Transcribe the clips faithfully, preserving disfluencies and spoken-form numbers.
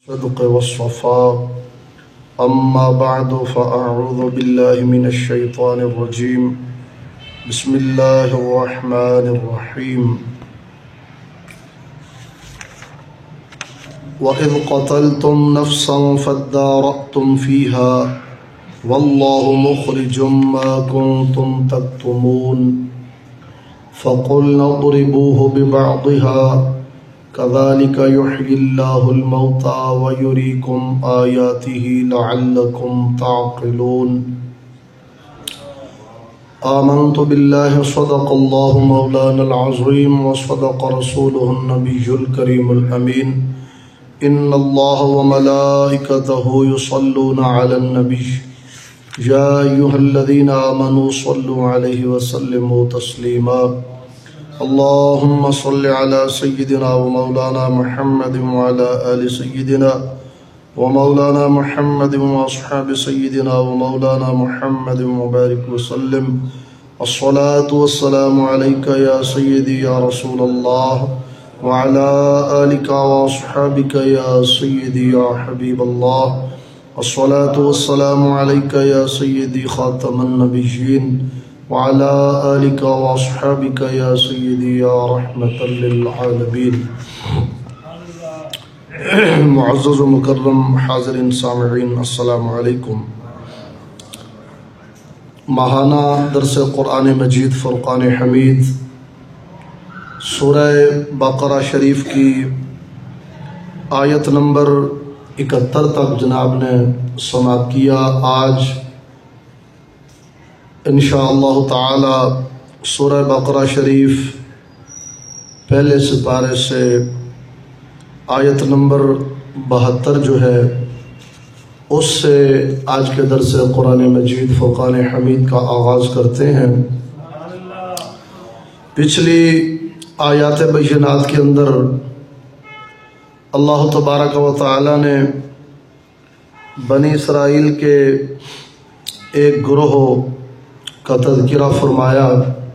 صدق والصفاء أما بعد فأعوذ بالله من الشيطان الرجيم بسم الله الرحمن الرحيم وإذ قتلتم نفسا فادارأتم فيها والله مخرج ما كنتم تكتمون فقلنا اضربوه ببعضها كذلك يحيي الله الموتى ويريكم آياته لعلكم تعقلون آمنت بالله صدق الله مولانا العظيم وصدق رسوله النبي الكريم الأمين إن الله وملائكته يصلون على النبي يا أيها الذين آمنوا صلوا عليه وسلموا تسليما اللهم صل على سيدنا ومولانا محمد وعلى آل سيدنا ومولانا محمد وأصحاب سيدنا ومولانا محمد وبارك وسلم الصلاة والسلام عليك يا سيدي يا رسول الله وعلى آلك وأصحابك يا سيدي يا حبيب الله الصلاة والسلام عليك يا سيدي خاتم النبيين وعلى آلك وأصحابك يا سيدي يا رحمة للعالمين معزز و مکرم حاضرین سامعین السلام علیکم۔ ماہانہ درس قرآن مجید فرقان حمید سورہ بقرہ شریف کی آیت نمبر اکہتر تک جناب نے سماعت کیا۔ آج انشاءاللہ تعالی سورہ بقرہ شریف پہلے سپارے سے آیت نمبر بہتر جو ہے اس سے آج کے درس قرآن مجید فرقان حمید کا آغاز کرتے ہیں۔ پچھلی آیات بینات کے اندر اللہ تبارک و تعالی نے بنی اسرائیل کے ایک گروہ کا تذکرہ فرمایا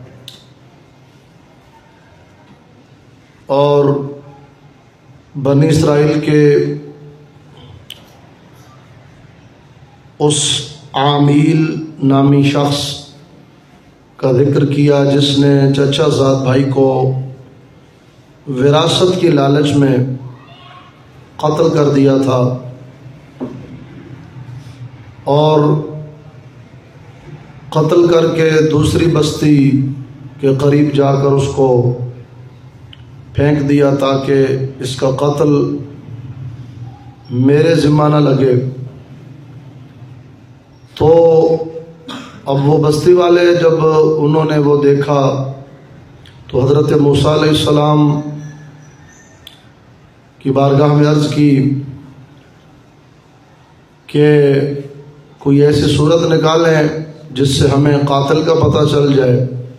اور بنی اسرائیل کے اس عامیل نامی شخص کا ذکر کیا جس نے چچا زاد بھائی کو وراثت کی لالچ میں قتل کر دیا تھا اور قتل کر کے دوسری بستی کے قریب جا کر اس کو پھینک دیا تاکہ اس کا قتل میرے ذمہ نہ لگے۔ تو اب وہ بستی والے جب انہوں نے وہ دیکھا تو حضرت موسیٰ علیہ السلام کی بارگاہ میں عرض کی کہ کوئی ایسی صورت نکالیں جس سے ہمیں قاتل کا پتہ چل جائے،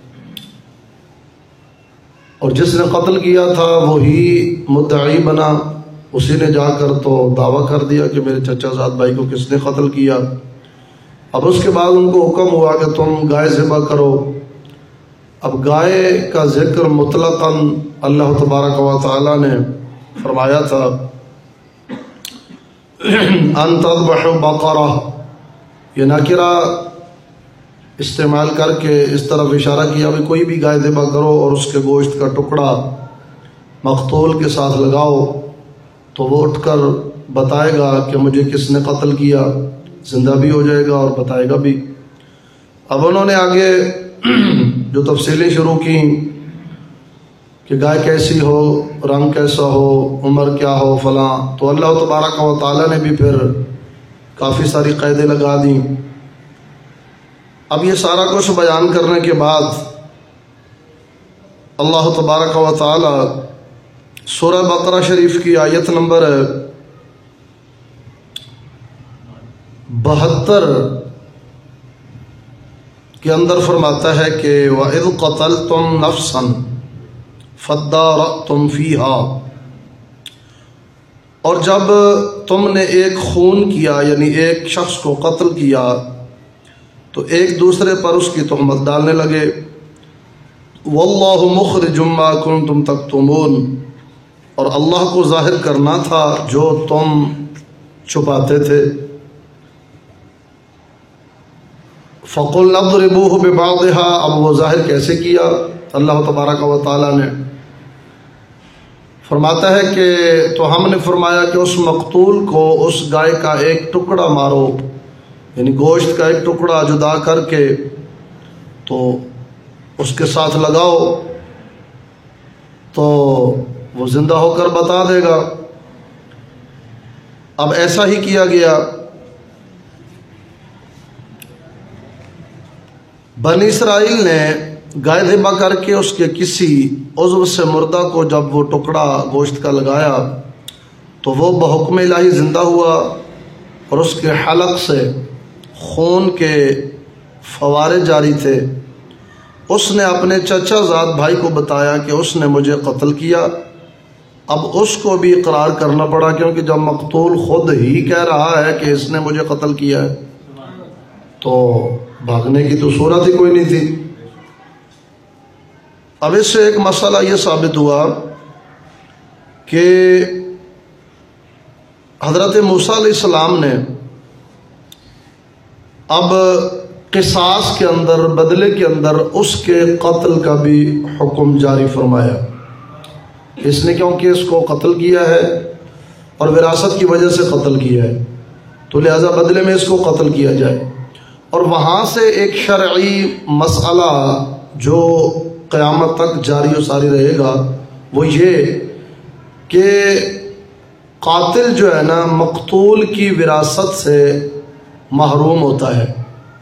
اور جس نے قتل کیا تھا وہی مدعی بنا۔ اسی نے جا کر تو دعویٰ کر دیا کہ میرے چچا زاد بھائی کو کس نے قتل کیا۔ اب اس کے بعد ان کو حکم ہوا کہ تم گائے ذبح کرو۔ اب گائے کا ذکر مطلقاً اللہ تبارک و تعالی نے فرمایا تھا ان تذبحوا بقرہ، یہ نکرہ استعمال کر کے اس طرف اشارہ کیا کہ کوئی بھی گائے ذبح کرو اور اس کے گوشت کا ٹکڑا مقتول کے ساتھ لگاؤ تو وہ اٹھ کر بتائے گا کہ مجھے کس نے قتل کیا، زندہ بھی ہو جائے گا اور بتائے گا بھی۔ اب انہوں نے آگے جو تفصیلیں شروع کی کہ گائے کیسی ہو، رنگ کیسا ہو، عمر کیا ہو، فلاں، تو اللہ تبارک و تعالیٰ نے بھی پھر کافی ساری قیدیں لگا دیں۔ اب یہ سارا کچھ بیان کرنے کے بعد اللہ تبارک و تعالی سورہ بقرہ شریف کی آیت نمبر بہتر کے اندر فرماتا ہے کہ وَإِذْ قَتَلْتُمْ نَفْسًا فَادَّارَأْتُمْ فِيهَا، اور جب تم نے ایک خون کیا یعنی ایک شخص کو قتل کیا تو ایک دوسرے پر اس کی تہمت ڈالنے لگے۔ وَاللَّهُ مُخْرِجٌ مَا كُنْتُمْ تَكْتُمُونَ، اور اللہ کو ظاہر کرنا تھا جو تم چھپاتے تھے۔ فَقُلْنَا اضْرِبُوهُ بِبَعْضِهَا، اب وہ ظاہر کیسے کیا؟ اللہ تبارک و تعالیٰ نے فرماتا ہے کہ تو ہم نے فرمایا کہ اس مقتول کو اس گائے کا ایک ٹکڑا مارو، یعنی گوشت کا ایک ٹکڑا جدا کر کے تو اس کے ساتھ لگاؤ تو وہ زندہ ہو کر بتا دے گا۔ اب ایسا ہی کیا گیا۔ بنی اسرائیل نے گائے ذبح کر کے اس کے کسی عضو سے مردہ کو جب وہ ٹکڑا گوشت کا لگایا تو وہ بحکم الہی زندہ ہوا، اور اس کے حلق سے خون کے فوارے جاری تھے۔ اس نے اپنے چچا زاد بھائی کو بتایا کہ اس نے مجھے قتل کیا۔ اب اس کو بھی اقرار کرنا پڑا، کیونکہ جب مقتول خود ہی کہہ رہا ہے کہ اس نے مجھے قتل کیا ہے تو بھاگنے کی تو صورت ہی کوئی نہیں تھی۔ اب اس سے ایک مسئلہ یہ ثابت ہوا کہ حضرت موسیٰ علیہ السلام نے اب قصاص کے اندر، بدلے کے اندر اس کے قتل کا بھی حکم جاری فرمایا۔ اس نے کیونکہ اس کو قتل کیا ہے اور وراثت کی وجہ سے قتل کیا ہے تو لہذا بدلے میں اس کو قتل کیا جائے۔ اور وہاں سے ایک شرعی مسئلہ جو قیامت تک جاری و ساری رہے گا وہ یہ کہ قاتل جو ہے نا مقتول کی وراثت سے محروم ہوتا ہے۔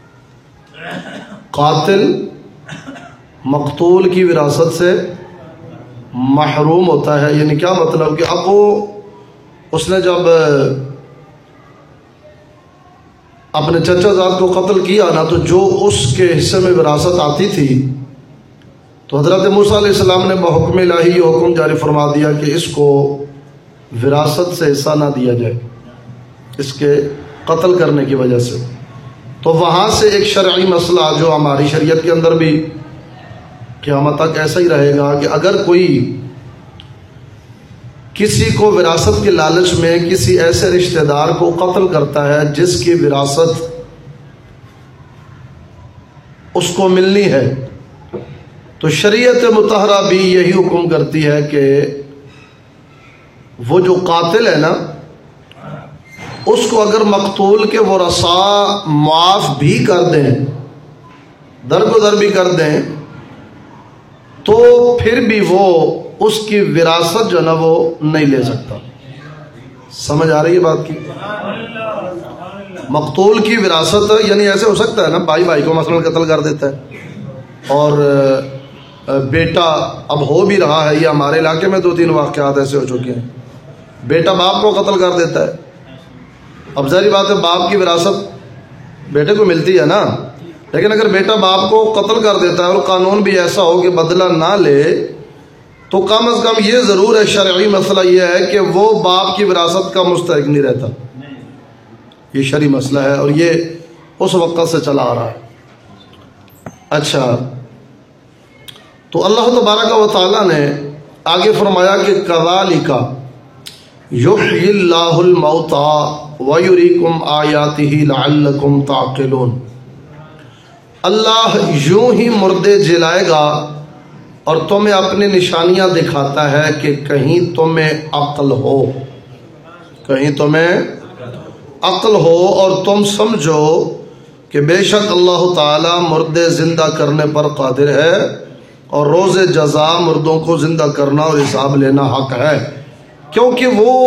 قاتل مقتول کی وراثت سے محروم ہوتا ہے، یعنی کیا مطلب کہ اب وہ اس نے جب اپنے چچا زاد کو قتل کیا نا تو جو اس کے حصے میں وراثت آتی تھی تو حضرت موسیٰ علیہ السلام نے بحکم الہی یہ حکم جاری فرما دیا کہ اس کو وراثت سے حصہ نہ دیا جائے اس کے قتل کرنے کی وجہ سے۔ تو وہاں سے ایک شرعی مسئلہ جو ہماری شریعت کے اندر بھی قیامت تک ایسا ہی رہے گا کہ اگر کوئی کسی کو وراثت کے لالچ میں کسی ایسے رشتہ دار کو قتل کرتا ہے جس کی وراثت اس کو ملنی ہے تو شریعت مطہرہ بھی یہی حکم کرتی ہے کہ وہ جو قاتل ہے نا اس کو اگر مقتول کے ورثاء معاف بھی کر دیں، درگزر بھی کر دیں، تو پھر بھی وہ اس کی وراثت جو نا وہ نہیں لے سکتا۔ سمجھ آ رہی ہے بات کی؟ مقتول کی وراثت یعنی ایسے ہو سکتا ہے نا بھائی بھائی کو مثلا قتل کر دیتا ہے اور بیٹا اب ہو بھی رہا ہے، یہ ہمارے علاقے میں دو تین واقعات ایسے ہو چکے ہیں، بیٹا باپ کو قتل کر دیتا ہے۔ اب ظاہری بات ہے باپ کی وراثت بیٹے کو ملتی ہے نا، لیکن اگر بیٹا باپ کو قتل کر دیتا ہے اور قانون بھی ایسا ہو کہ بدلہ نہ لے تو کم از کم یہ ضرور ہے، شرعی مسئلہ یہ ہے کہ وہ باپ کی وراثت کا مستحق نہیں رہتا۔ یہ شرعی مسئلہ ہے اور یہ اس وقت سے چلا آ رہا ہے۔ اچھا، تو اللہ تبارک و تعالیٰ نے آگے فرمایا کہ کذالک یحیی اللہ الموتى ویریکم آیاتہ لعلکم تعقلون۔ اللہ یوں ہی مردے جلائے گا اور تمہیں اپنی نشانیاں دکھاتا ہے کہ کہیں تمہیں عقل ہو، کہیں تمہیں عقل ہو اور تم سمجھو کہ بے شک اللہ تعالی مردے زندہ کرنے پر قادر ہے اور روز جزا مردوں کو زندہ کرنا اور حساب لینا حق ہے۔ کیونکہ وہ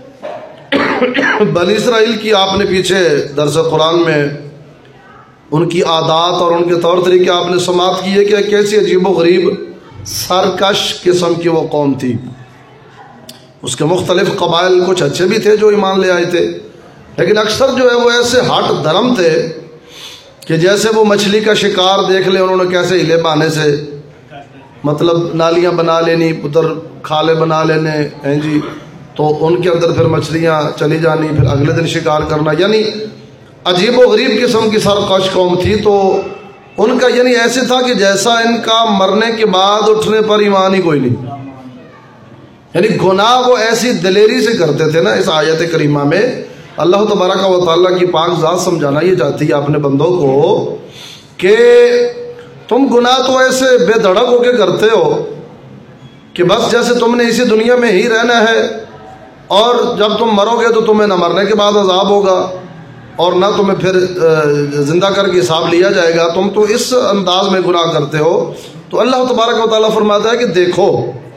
بنی اسرائیل کی آپ نے پیچھے درس قرآن میں ان کی عادات اور ان کے طور طریقے آپ نے سماعت کی ہے کہ کیسی عجیب و غریب سرکش قسم کی وہ قوم تھی۔ اس کے مختلف قبائل کچھ اچھے بھی تھے جو ایمان لے آئے تھے، لیکن اکثر جو ہے وہ ایسے ہٹ دھرم تھے کہ جیسے وہ مچھلی کا شکار دیکھ لیں انہوں نے کیسے ہلے بہانے سے مطلب نالیاں بنا لینی، ادھر کھالے بنا لینے ہیں جی، تو ان کے اندر پھر مچھلیاں چلی جانی، پھر اگلے دن شکار کرنا، یعنی عجیب و غریب قسم کی سرکش قوم تھی۔ تو ان کا یعنی ایسے تھا کہ جیسا ان کا مرنے کے بعد اٹھنے پر ایمان ہی کوئی نہیں، یعنی گناہ وہ ایسی دلیری سے کرتے تھے نا. اس آیت کریمہ میں اللہ تبارک و تعالیٰ کی پاک ذات سمجھانا یہ چاہتی ہے اپنے بندوں کو کہ تم گناہ تو ایسے بے دھڑک ہو کے کرتے ہو کہ بس جیسے تم نے اسی دنیا میں ہی رہنا ہے، اور جب تم مرو گے تو تمہیں نہ مرنے کے بعد عذاب ہوگا اور نہ تمہیں پھر زندہ کر کے حساب لیا جائے گا. تم تو اس انداز میں گناہ کرتے ہو. تو اللہ تبارک و تعالیٰ فرماتا ہے کہ دیکھو،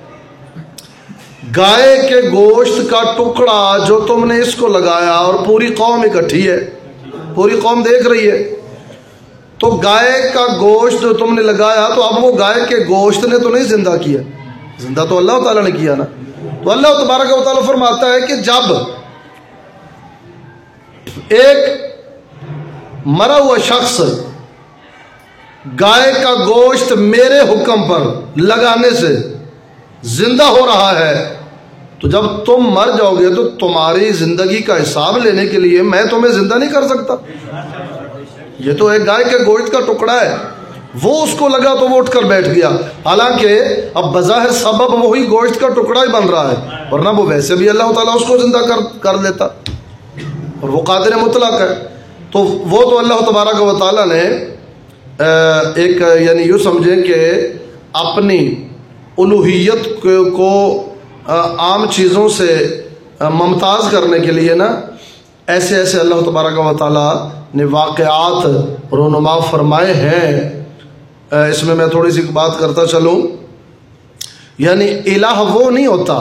گائے کے گوشت کا ٹکڑا جو تم نے اس کو لگایا، اور پوری قوم اکٹھی ہے، پوری قوم دیکھ رہی ہے، تو گائے کا گوشت جو تم نے لگایا، تو اب وہ گائے کے گوشت نے تو نہیں زندہ کیا، زندہ تو اللہ تعالیٰ نے کیا نا. تو اللہ تبارک و تعالیٰ فرماتا ہے کہ جب ایک مرا ہوا شخص گائے کا گوشت میرے حکم پر لگانے سے زندہ ہو رہا ہے، تو جب تم مر جاؤ گے تو تمہاری زندگی کا حساب لینے کے لیے میں تمہیں زندہ نہیں کر سکتا. یہ تو ایک گائے کے گوشت کا ٹکڑا ہے، وہ اس کو لگا تو وہ اٹھ کر بیٹھ گیا، حالانکہ اب بظاہر سبب وہی گوشت کا ٹکڑا ہی بن رہا ہے، ورنہ وہ ویسے بھی اللہ تعالیٰ اس کو زندہ کر کر لیتا، اور وہ قادر مطلق ہے. تو وہ تو اللہ تبارک و تعالیٰ نے ایک یعنی یوں سمجھیں کہ اپنی الوہیت کو عام چیزوں سے ممتاز کرنے کے لیے نا ایسے ایسے اللہ تبارک و تعالیٰ نے واقعات رونما فرمائے ہیں. اس میں میں تھوڑی سی بات کرتا چلوں. یعنی الہ وہ نہیں ہوتا،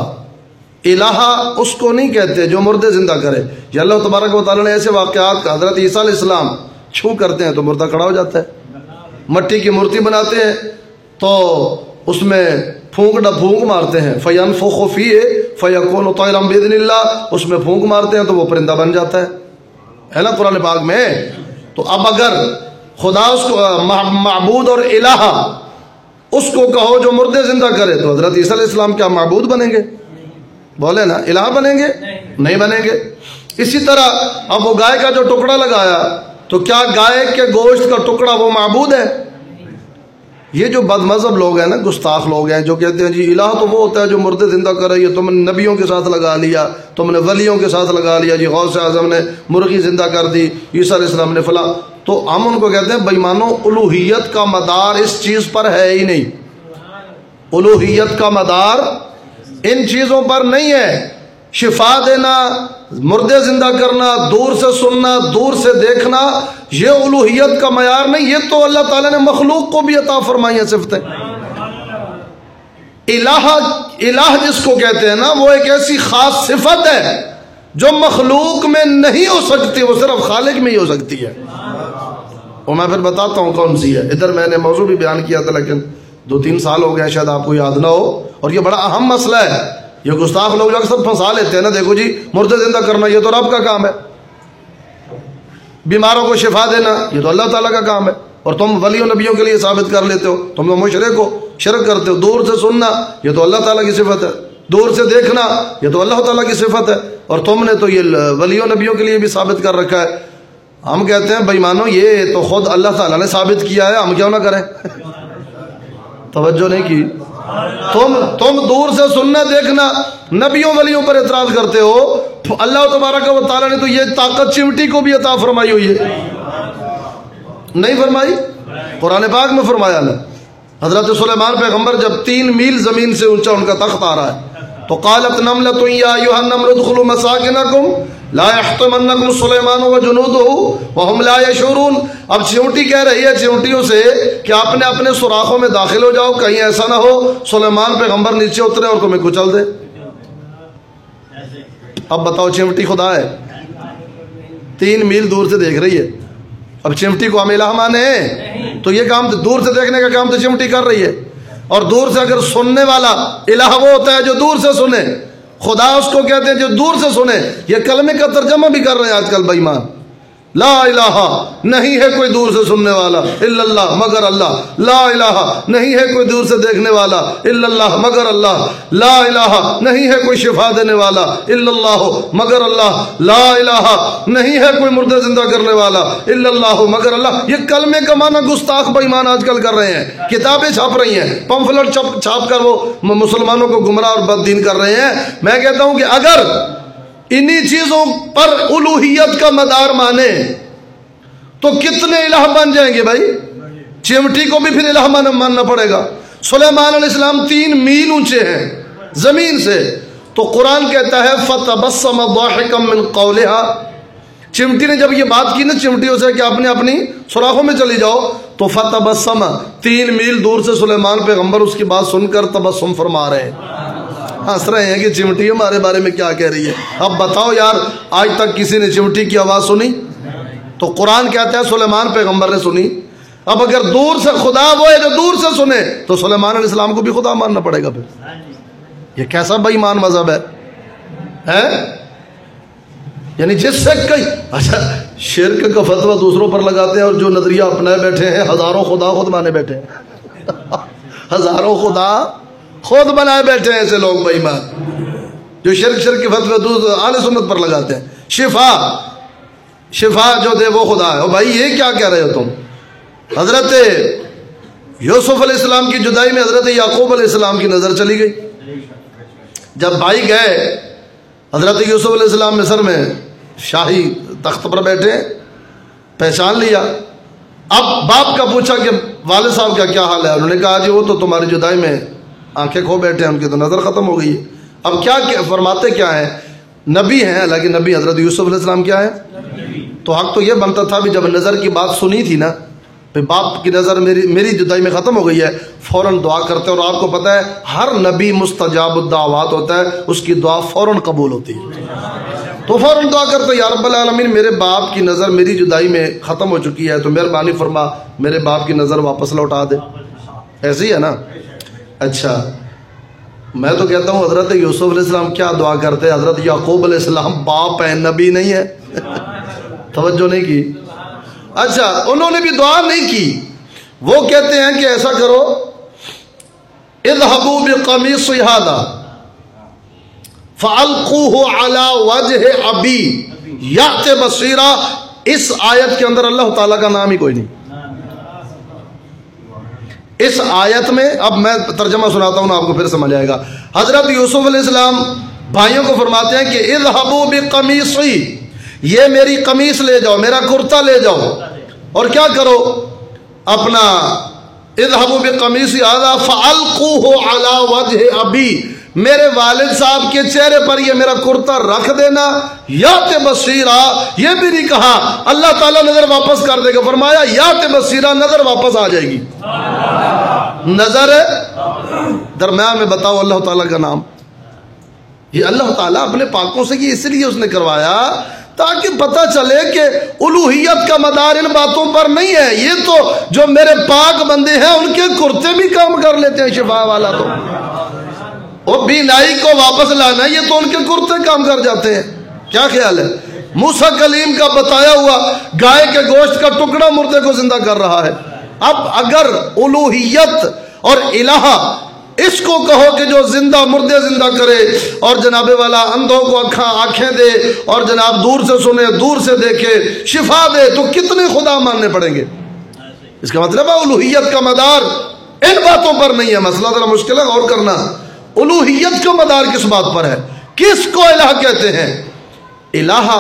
الہ اس کو نہیں کہتے جو مردے زندہ کرے. یہ اللہ تبارک و تعالیٰ نے ایسے واقعات کا، حضرت عیسیٰ علیہ السلام چھو کرتے ہیں تو مردہ کھڑا ہو جاتا ہے، مٹی کی مورتی بناتے ہیں تو اس میں پھونک نہ پھونک مارتے ہیں، فَيَنْفُخُ فِيهِ فَيَكُونُ طَيْرًا بِإِذْنِ اللَّهِ، اس میں پھونک مارتے ہیں تو وہ پرندہ بن جاتا ہے، ہے نا قرآن پاک میں. تو اب اگر خدا اس کو معبود اور الہ اس کو کہو جو مردے زندہ کرے، تو حضرت عیسیٰ علیہ السلام کیا معبود بنیں گے؟ بولے نا، الہ بنیں گے؟ نہیں بنیں گے. اسی طرح اب وہ گائے کا جو ٹکڑا لگایا، تو کیا گائے کے گوشت کا ٹکڑا وہ معبود ہے؟ یہ جو بد مذہب لوگ ہیں نا، گستاخ لوگ ہیں جو کہتے ہیں جی الہ تو وہ ہوتا ہے جو مردے زندہ کر رہی ہے، تم نے نبیوں کے ساتھ لگا لیا، تم نے ولیوں کے ساتھ لگا لیا، جی غوث اعظم نے مرغی زندہ کر دی، عیسیٰ علیہ السلام نے فلاں. تو ہم ان کو کہتے ہیں بے ایمانو، الوہیت کا مدار اس چیز پر ہے ہی نہیں، الوہیت کا مدار ان چیزوں پر نہیں ہے. شفا دینا، مردے زندہ کرنا، دور سے سننا، دور سے دیکھنا، یہ الوہیت کا معیار نہیں. یہ تو اللہ تعالیٰ نے مخلوق کو بھی عطا فرمائی ہیں صفتیں. الہ الہ جس کو کہتے ہیں نا، وہ ایک ایسی خاص صفت ہے جو مخلوق میں نہیں ہو سکتی، وہ صرف خالق میں ہی ہو سکتی ہے. اور میں پھر بتاتا ہوں کون سی ہے. ادھر میں نے موضوع بھی بیان کیا تھا لیکن دو تین سال ہو گئے، شاید آپ کو یاد نہ ہو، اور یہ بڑا اہم مسئلہ ہے. یہ گستاخ لوگ جو اکثر پھنسا لیتے ہیں نا، دیکھو جی مردے زندہ کرنا یہ تو رب کا کام ہے، بیماروں کو شفا دینا یہ تو اللہ تعالیٰ کا کام ہے، اور تم ولیوں نبیوں کے لیے ثابت کر لیتے ہو، تم تو مشرک ہو، شرک کرتے ہو. دور سے سننا یہ تو اللہ تعالیٰ کی صفت ہے، دور سے دیکھنا یہ تو اللہ تعالیٰ کی صفت ہے، اور تم نے تو یہ ولیوں نبیوں کے لیے بھی ثابت کر رکھا ہے. ہم کہتے ہیں بے ایمانو یہ تو خود اللہ تعالیٰ نے ثابت کیا ہے، ہم کیوں نہ کریں؟ توجہ نہیں کی. تم تم دور سے سننا دیکھنا نبیوں ولیوں پر اعتراض کرتے ہو. اللہ تبارک و تعالیٰ نے تو یہ طاقت چمٹی کو بھی عطا فرمائی ہوئی ہے، نہیں فرمائی؟ قرآن پاک میں فرمایا نا. حضرت سلیمان پیغمبر جب تین میل زمین سے اونچا ان کا تخت آ رہا ہے تو قالت نملۃ یا ایھا النمل ادخلوا مساکنکم لا یحطمنکم سلیمان وجنودہ وہم لا یشعرون. اب چیونٹی کہہ رہی ہے چیونٹیوں سے کہ اپنے اپنے سوراخوں میں داخل ہو جاؤ، کہیں ایسا نہ ہو سلیمان پیغمبر نیچے اترے اور تمہیں کچل دے. اب بتاؤ چیونٹی خدا ہے؟ تین میل دور سے دیکھ رہی ہے. اب چمٹی کو ہم الہ مانے ہیں تو یہ کام دور سے دیکھنے کا کام تو چمٹی کر رہی ہے. اور دور سے اگر سننے والا الہ وہ ہوتا ہے جو دور سے سنے، خدا اس کو کہتے ہیں جو دور سے سنے. یہ کلمے کا ترجمہ بھی کر رہے ہیں آج کل بے ایمان. لا الہ نہیں ہے کوئی دور سے سننے والا الا اللہ مگر اللہ، لا الہ نہیں ہے کوئی دور سے دیکھنے والا الا اللہ مگر اللہ، لا الہ نہیں ہے کوئی شفا دینے والا الا اللہ مگر اللہ، لا الہ نہیں ہے کوئی مردے زندہ کرنے والا الا اللہ مگر اللہ۔ یہ کلمے کا معنی گستاخ بے ایمان آج کل کر رہے ہیں، کتابیں چھاپ رہی ہیں، پمفلٹ چھاپ چھاپ کر وہ مسلمانوں کو گمراہ اور بد دین کر رہے ہیں۔ میں کہتا ہوں کہ اگر انہی چیزوں پر الوہیت کا مدار مانے تو کتنے الہ بن جائیں گے بھائی؟ چمٹی کو بھی پھر الہ ماننا پڑے گا۔ سلیمان علیہ السلام تین میل اونچے ہیں زمین سے، تو قرآن کہتا ہے فَتَبَسَّمَ ضَاحِكًا مِّن قَوْلِهَا، چمٹی نے جب یہ بات کی نا چمٹیوں سے کہ اپنے اپنی سوراخوں میں چلی جاؤ، تو فَتَبَسَّمَ تین میل دور سے سلیمان پیغمبر اس کی بات سن کر تبسم فرما رہے ہیں، ہنس رہے ہیں کہ چمٹی ہمارے بارے میں کیا کہہ رہی ہے۔ اب بتاؤ یار، آج تک کسی نے چمٹی کی آواز سنی؟ تو قرآن کہتا ہے سلیمان پیغمبر نے سنی۔ اب اگر دور سے خدا وہ ہے جو دور سے سنے تو سلیمان علیہ السلام کو بھی خدا ماننا پڑے گا۔ پھر یہ کیسا بے ایمان مذہب ہے؟ یعنی جس سے کئی اچھا شرک کا فتویٰ دوسروں پر لگاتے ہیں اور جو نظریہ اپنائے بیٹھے ہیں ہزاروں خدا خود مانے بیٹھے ہیں ہزاروں خدا خود بنائے بیٹھے ہیں ایسے لوگ بے ایمان جو شرک شرک کے فتوے دوسرے اہل سنت پر لگاتے ہیں۔ شفا شفا جو دے وہ خدا ہے۔ اور بھائی یہ کیا کہہ رہے ہو تم؟ حضرت یوسف علیہ السلام کی جدائی میں حضرت یعقوب علیہ السلام کی نظر چلی گئی۔ جب بھائی گئے، حضرت یوسف علیہ السلام مصر میں شاہی تخت پر بیٹھے، پہچان لیا۔ اب باپ کا پوچھا کہ والد صاحب کا کیا حال ہے؟ انہوں نے کہا جی وہ تو تمہاری جدائی میں آنکھیں کھو بیٹھے ہیں، ان کی تو نظر ختم ہو گئی ہے۔ اب کیا فرماتے کیا ہیں؟ نبی ہیں، حالانکہ نبی حضرت یوسف علیہ السلام کیا ہے؟ تو حق تو یہ بنتا تھا بھی جب نظر کی بات سنی تھی نا، پھر باپ کی نظر میری میری جدائی میں ختم ہو گئی ہے، فوراً دعا کرتے ہیں۔ اور آپ کو پتہ ہے ہر نبی مستجاب الدعوات ہوتا ہے، اس کی دعا فوراً قبول ہوتی ہے، تو فوراً دعا کرتے یا رب العالمین میرے باپ کی نظر میری جدائی میں ختم ہو چکی ہے، تو مہربانی فرما میرے باپ کی نظر واپس لوٹا دے۔ ایسے ہی ہے نا؟ اچھا میں تو کہتا ہوں حضرت یوسف علیہ السلام کیا دعا کرتے ہیں؟ حضرت یعقوب علیہ السلام باپ ہیں، نبی نہیں ہے توجہ نہیں کی۔ اچھا انہوں نے بھی دعا نہیں کی، وہ کہتے ہیں کہ ایسا کرو اذهبوا بقمیصی ھذا فالقوه علی وجہ ابی یأت بصیرا۔ اس آیت کے اندر اللہ تعالیٰ کا نام ہی کوئی نہیں۔ اس آیت میں اب میں ترجمہ سناتا ہوں، آپ کو پھر سمجھ آئے گا۔ حضرت یوسف علیہ السلام بھائیوں کو فرماتے ہیں کہ اذهبوا بقمیصی، یہ میری قمیص لے جاؤ، میرا کرتا لے جاؤ، اور کیا کرو اپنا اذهبوا بقمیصی ھذا فالقوه علی وجہ ابی، میرے والد صاحب کے چہرے پر یہ میرا کرتا رکھ دینا، یات بصیرا، یہ بھی نہیں کہا اللہ تعالیٰ نظر واپس کر دے گا، فرمایا یات بصیرا، نظر واپس آ جائے گی۔ نظر درمیان میں بتاؤ اللہ تعالیٰ کا نام، یہ اللہ تعالیٰ اپنے پاکوں سے یہ اس لیے اس نے کروایا تاکہ پتہ چلے کہ الوہیت کا مدار ان باتوں پر نہیں ہے۔ یہ تو جو میرے پاک بندے ہیں ان کے کرتے بھی کام کر لیتے ہیں، شفا والا تو وہ بینائی کو واپس لانا، یہ تو ان کے کرتے کام کر جاتے ہیں۔ کیا خیال ہے؟ موسیٰ کلیم کا بتایا ہوا گائے کے گوشت کا ٹکڑا مردے کو زندہ کر رہا ہے۔ اب اگر الوہیت اور الہ اس کو کہو کہ جو زندہ مردے زندہ کرے اور جناب والا اندھوں کو آنکھیں دے اور جناب دور سے سنے دور سے دیکھے شفا دے، تو کتنے خدا ماننے پڑیں گے؟ اس کا مطلب ہے الوہیت کا مدار ان باتوں پر نہیں ہے۔ مسئلہ ذرا مشکل ہے، غور کرنا۔ الوہیت کا مدار کس بات پر ہے؟ کس کو الہ کہتے ہیں؟ الہ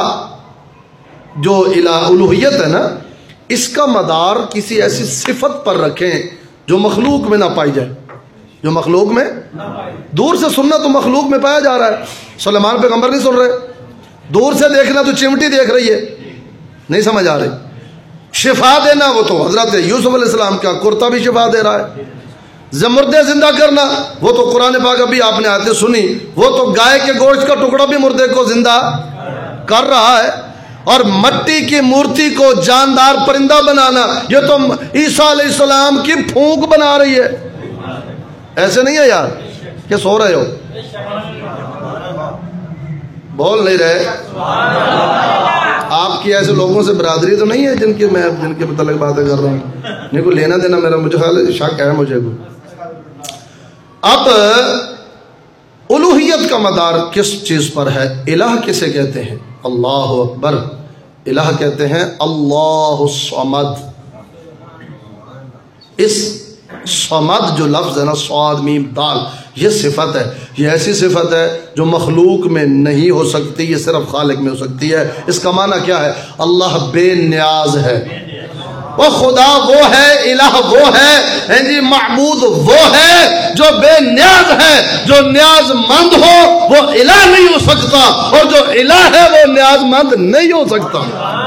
جو الہ الوہیت ہے نا، اس کا مدار کسی ایسی صفت پر رکھیں جو مخلوق میں نہ پائی جائے، جو مخلوق میں دور سے سننا تو مخلوق میں پایا جا رہا ہے، سلیمان پیغمبر نہیں سن رہے، دور سے دیکھنا تو چمٹی دیکھ رہی ہے، نہیں سمجھ آ رہی۔ شفا دینا وہ تو حضرت یوسف علیہ السلام کا کرتا بھی شفا دے رہا ہے۔ مردے زندہ کرنا وہ تو قرآن پاک ابھی آپ نے آیتیں سنی، وہ تو گائے کے گوشت کا ٹکڑا بھی مردے کو زندہ کر رہا ہے۔ اور مٹی کی مورتی کو جاندار پرندہ بنانا یہ تو عیسیٰ علیہ السلام کی پھونک بنا رہی ہے۔ ایسے نہیں ہے یار کہ سو رہے ہو، بول نہیں رہے، آپ کی باقی ایسے لوگوں سے برادری تو نہیں ہے جن کے میں جن کے متعلق باتیں کر رہا ہوں، نہیں کوئی لینا دینا میرا، مجھے خیال ہے شک ہے مجھے کو۔ اب الوہیت کا مدار کس چیز پر ہے؟ الہ کسے کہتے ہیں؟ اللہ اکبر، الہ کہتے ہیں اللہ الصمد۔ اس صمد جو لفظ ہے نا، صاد میم دال، یہ صفت ہے، یہ ایسی صفت ہے جو مخلوق میں نہیں ہو سکتی، یہ صرف خالق میں ہو سکتی ہے۔ اس کا معنی کیا ہے؟ اللہ بے نیاز ہے، وہ خدا وہ ہے، الہ وہ ہے جی، معبود وہ ہے جو بے نیاز ہے۔ جو نیاز مند ہو وہ الہ نہیں ہو سکتا، اور جو الہ ہے وہ نیاز مند نہیں ہو سکتا۔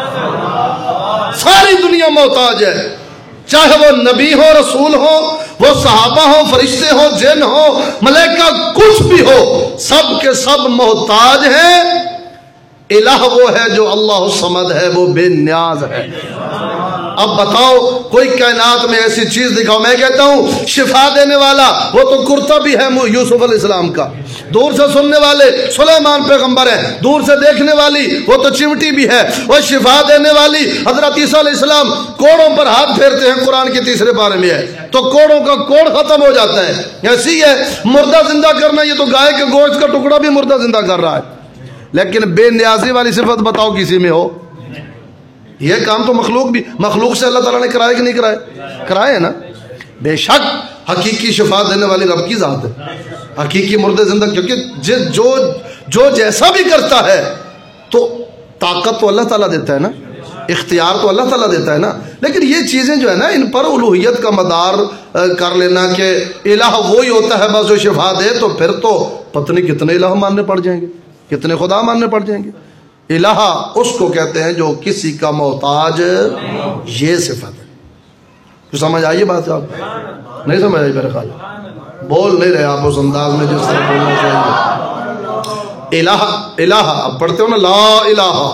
ساری دنیا محتاج ہے، چاہے وہ نبی ہو، رسول ہو، وہ صحابہ ہو، فرشتے ہو، جن ہو، ملائکہ، کچھ بھی ہو، سب کے سب محتاج ہیں۔ الہ وہ ہے جو اللہ الصمد ہے، وہ بے نیاز ہے۔ اب بتاؤ کوئی کائنات میں ایسی چیز دکھاؤ، میں کہتا ہوں شفا دینے والا وہ تو کرتا بھی ہے یوسف علیہ السلام کا، دور سے سننے والے سلیمان پیغمبر ہے، دور سے دیکھنے والی وہ تو چمٹی بھی ہے، وہ شفا دینے والی حضرت عیسیٰ علیہ السلام کوڑوں پر ہاتھ پھیرتے ہیں، قرآن کے تیسرے پارے میں ہے، تو کوڑوں کا کوڑ ختم ہو جاتا ہے۔ ایسی ہے مردہ زندہ کرنا، یہ تو گائے کے گوشت کا ٹکڑا بھی مردہ زندہ کر رہا ہے، لیکن بے نیازی والی صفت بتاؤ کسی میں ہو؟ یہ کام تو مخلوق بھی، مخلوق سے اللہ تعالیٰ نے کرائے کہ نہیں کرائے؟ کرائے ہے نا۔ بے شک حقیقی شفا دینے والی رب کی ذات ہے، حقیقی مردے زندہ، کیونکہ جو جو جیسا بھی کرتا ہے تو طاقت تو اللہ تعالیٰ دیتا ہے نا، اختیار تو اللہ تعالیٰ دیتا ہے نا، لیکن یہ چیزیں جو ہے نا ان پر الوہیت کا مدار کر لینا کہ الہ وہی ہوتا ہے بس جو شفا دے، تو پھر تو پتہ نہیں کتنے الہ ماننے پڑ جائیں گے، کتنے خدا ماننے پڑ جائیں گے۔ الہ اس کو کہتے ہیں جو کسی کا محتاج، یہ صفت ہے۔ تو سمجھ آئیے بات؟ آپ نہیں سمجھ آئی؟ میرے خیال بول نہیں رہے آپ اس انداز میں جس طرح بولنا چاہیے۔ الہ، الہ اب پڑھتے ہو نا لا الہ۔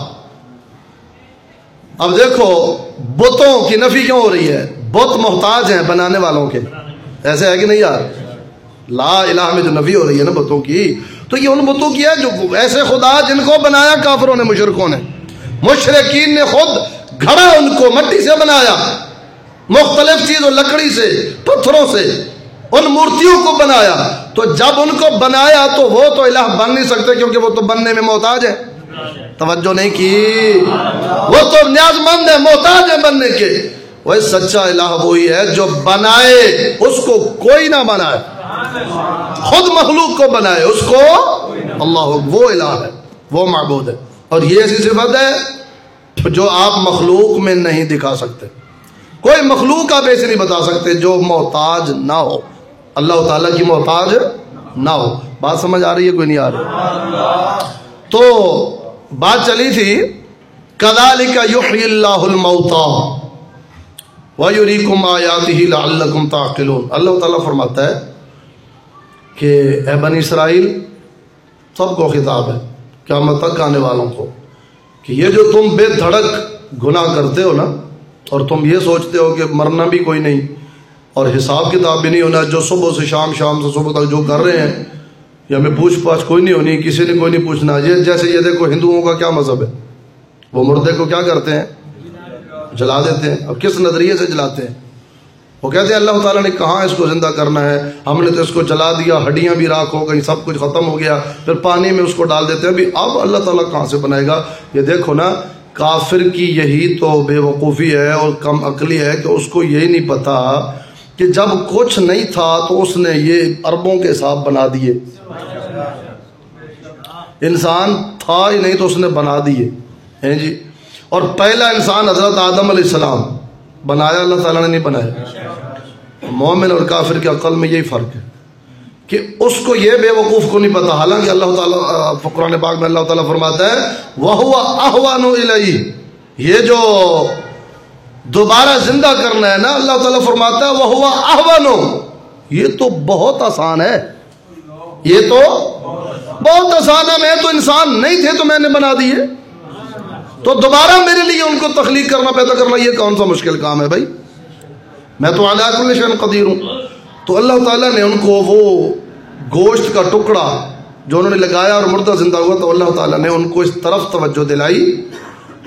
اب دیکھو بتوں کی نفی کیوں ہو رہی ہے؟ بت محتاج ہیں بنانے والوں کے، ایسے ہے کہ نہیں یار؟ لا الہ میں جو نفی ہو رہی ہے نا بتوں کی، تو یہ ان بتوں کی ہے جو ایسے خدا جن کو بنایا کافروں نے، مشرکوں نے، مشرکین نے خود گھڑا ان کو مٹی سے بنایا، مختلف چیزوں، لکڑی سے، پتھروں سے ان مورتیوں کو بنایا، تو جب ان کو بنایا تو وہ تو الہ بن نہیں سکتے کیونکہ وہ تو بننے میں محتاج ہے۔ توجہ نہیں کی؟ وہ تو نیاز مند ہے، محتاج ہے بننے کے۔ وہ سچا الہ وہی ہے جو بنائے، اس کو کوئی نہ بنائے، خود مخلوق کو بنائے، اس کو اللہ، وہ الہ ہے، وہ معبود ہے۔ اور یہ ایسی صفت ہے جو آپ مخلوق میں نہیں دکھا سکتے، کوئی مخلوق آپ ایسے نہیں بتا سکتے جو محتاج نہ ہو، اللہ تعالیٰ کی محتاج نہ ہو۔ بات سمجھ آ رہی ہے؟ کوئی نہیں آ رہی؟ تو بات چلی تھی کذالک یحیی اللہ الموتیٰ وَيُرِيكُمْ آیَاتِهِ لَعَلَّكُمْ تَعْقِلُونَ۔ اللہ تعالیٰ فرماتا ہے کہ اے بنی اسرائیل، سب کو خطاب ہے، قیامت تک آنے والوں کو، کہ یہ جو تم بے دھڑک گناہ کرتے ہو نا، اور تم یہ سوچتے ہو کہ مرنا بھی کوئی نہیں اور حساب کتاب بھی نہیں ہونا، جو صبح سے شام، شام سے صبح تک جو کر رہے ہیں، یہ ہمیں پوچھ پاچھ کوئی نہیں ہونی، کسی نے کوئی نہیں پوچھنا۔ یہ جیسے یہ دیکھو ہندوؤں کا کیا مذہب ہے، وہ مردے کو کیا کرتے ہیں؟ جلا دیتے ہیں۔ اب کس نظریے سے جلاتے ہیں؟ وہ کہتے ہیں اللہ تعالیٰ نے کہاں اس کو زندہ کرنا ہے، ہم نے تو اس کو جلا دیا، ہڈیاں بھی راکھ ہو گئی، سب کچھ ختم ہو گیا، پھر پانی میں اس کو ڈال دیتے ہیں، بھی اب اللہ تعالیٰ کہاں سے بنائے گا؟ یہ دیکھو نا، کافر کی یہی تو بے وقوفی ہے اور کم عقلی ہے کہ اس کو یہی نہیں پتا کہ جب کچھ نہیں تھا تو اس نے یہ اربوں کے حساب بنا دیے، انسان تھا ہی نہیں تو اس نے بنا دیے ہیں جی۔ اور پہلا انسان حضرت آدم علیہ السلام، بنایا اللہ تعالیٰ نے نہیں بنایا۔ مومن اور کافر کی عقل میں یہی فرق ہے کہ اس کو یہ بے وقوف کو نہیں پتا، حالانکہ اللہ تعالیٰ قرآن پاک میں اللہ تعالیٰ فرماتا ہے وَهُوَ أَهْوَنُ إِلَيْهِ، یہ جو دوبارہ زندہ کرنا ہے نا، اللہ تعالیٰ فرماتا ہے وَهُوَ أَهْوَنُ، یہ تو بہت آسان ہے، یہ تو بہت آسان ہے، میں تو انسان نہیں تھے تو میں نے بنا دیے، تو دوبارہ میرے لیے ان کو تخلیق کرنا، پیدا کرنا، یہ کون سا مشکل کام ہے بھائی؟ میں تو علی کل شیء قدیر ہوں۔ تو اللہ تعالیٰ نے ان کو وہ گوشت کا ٹکڑا جو انہوں نے لگایا اور مردہ زندہ ہوا، تو اللہ تعالیٰ نے ان کو اس طرف توجہ دلائی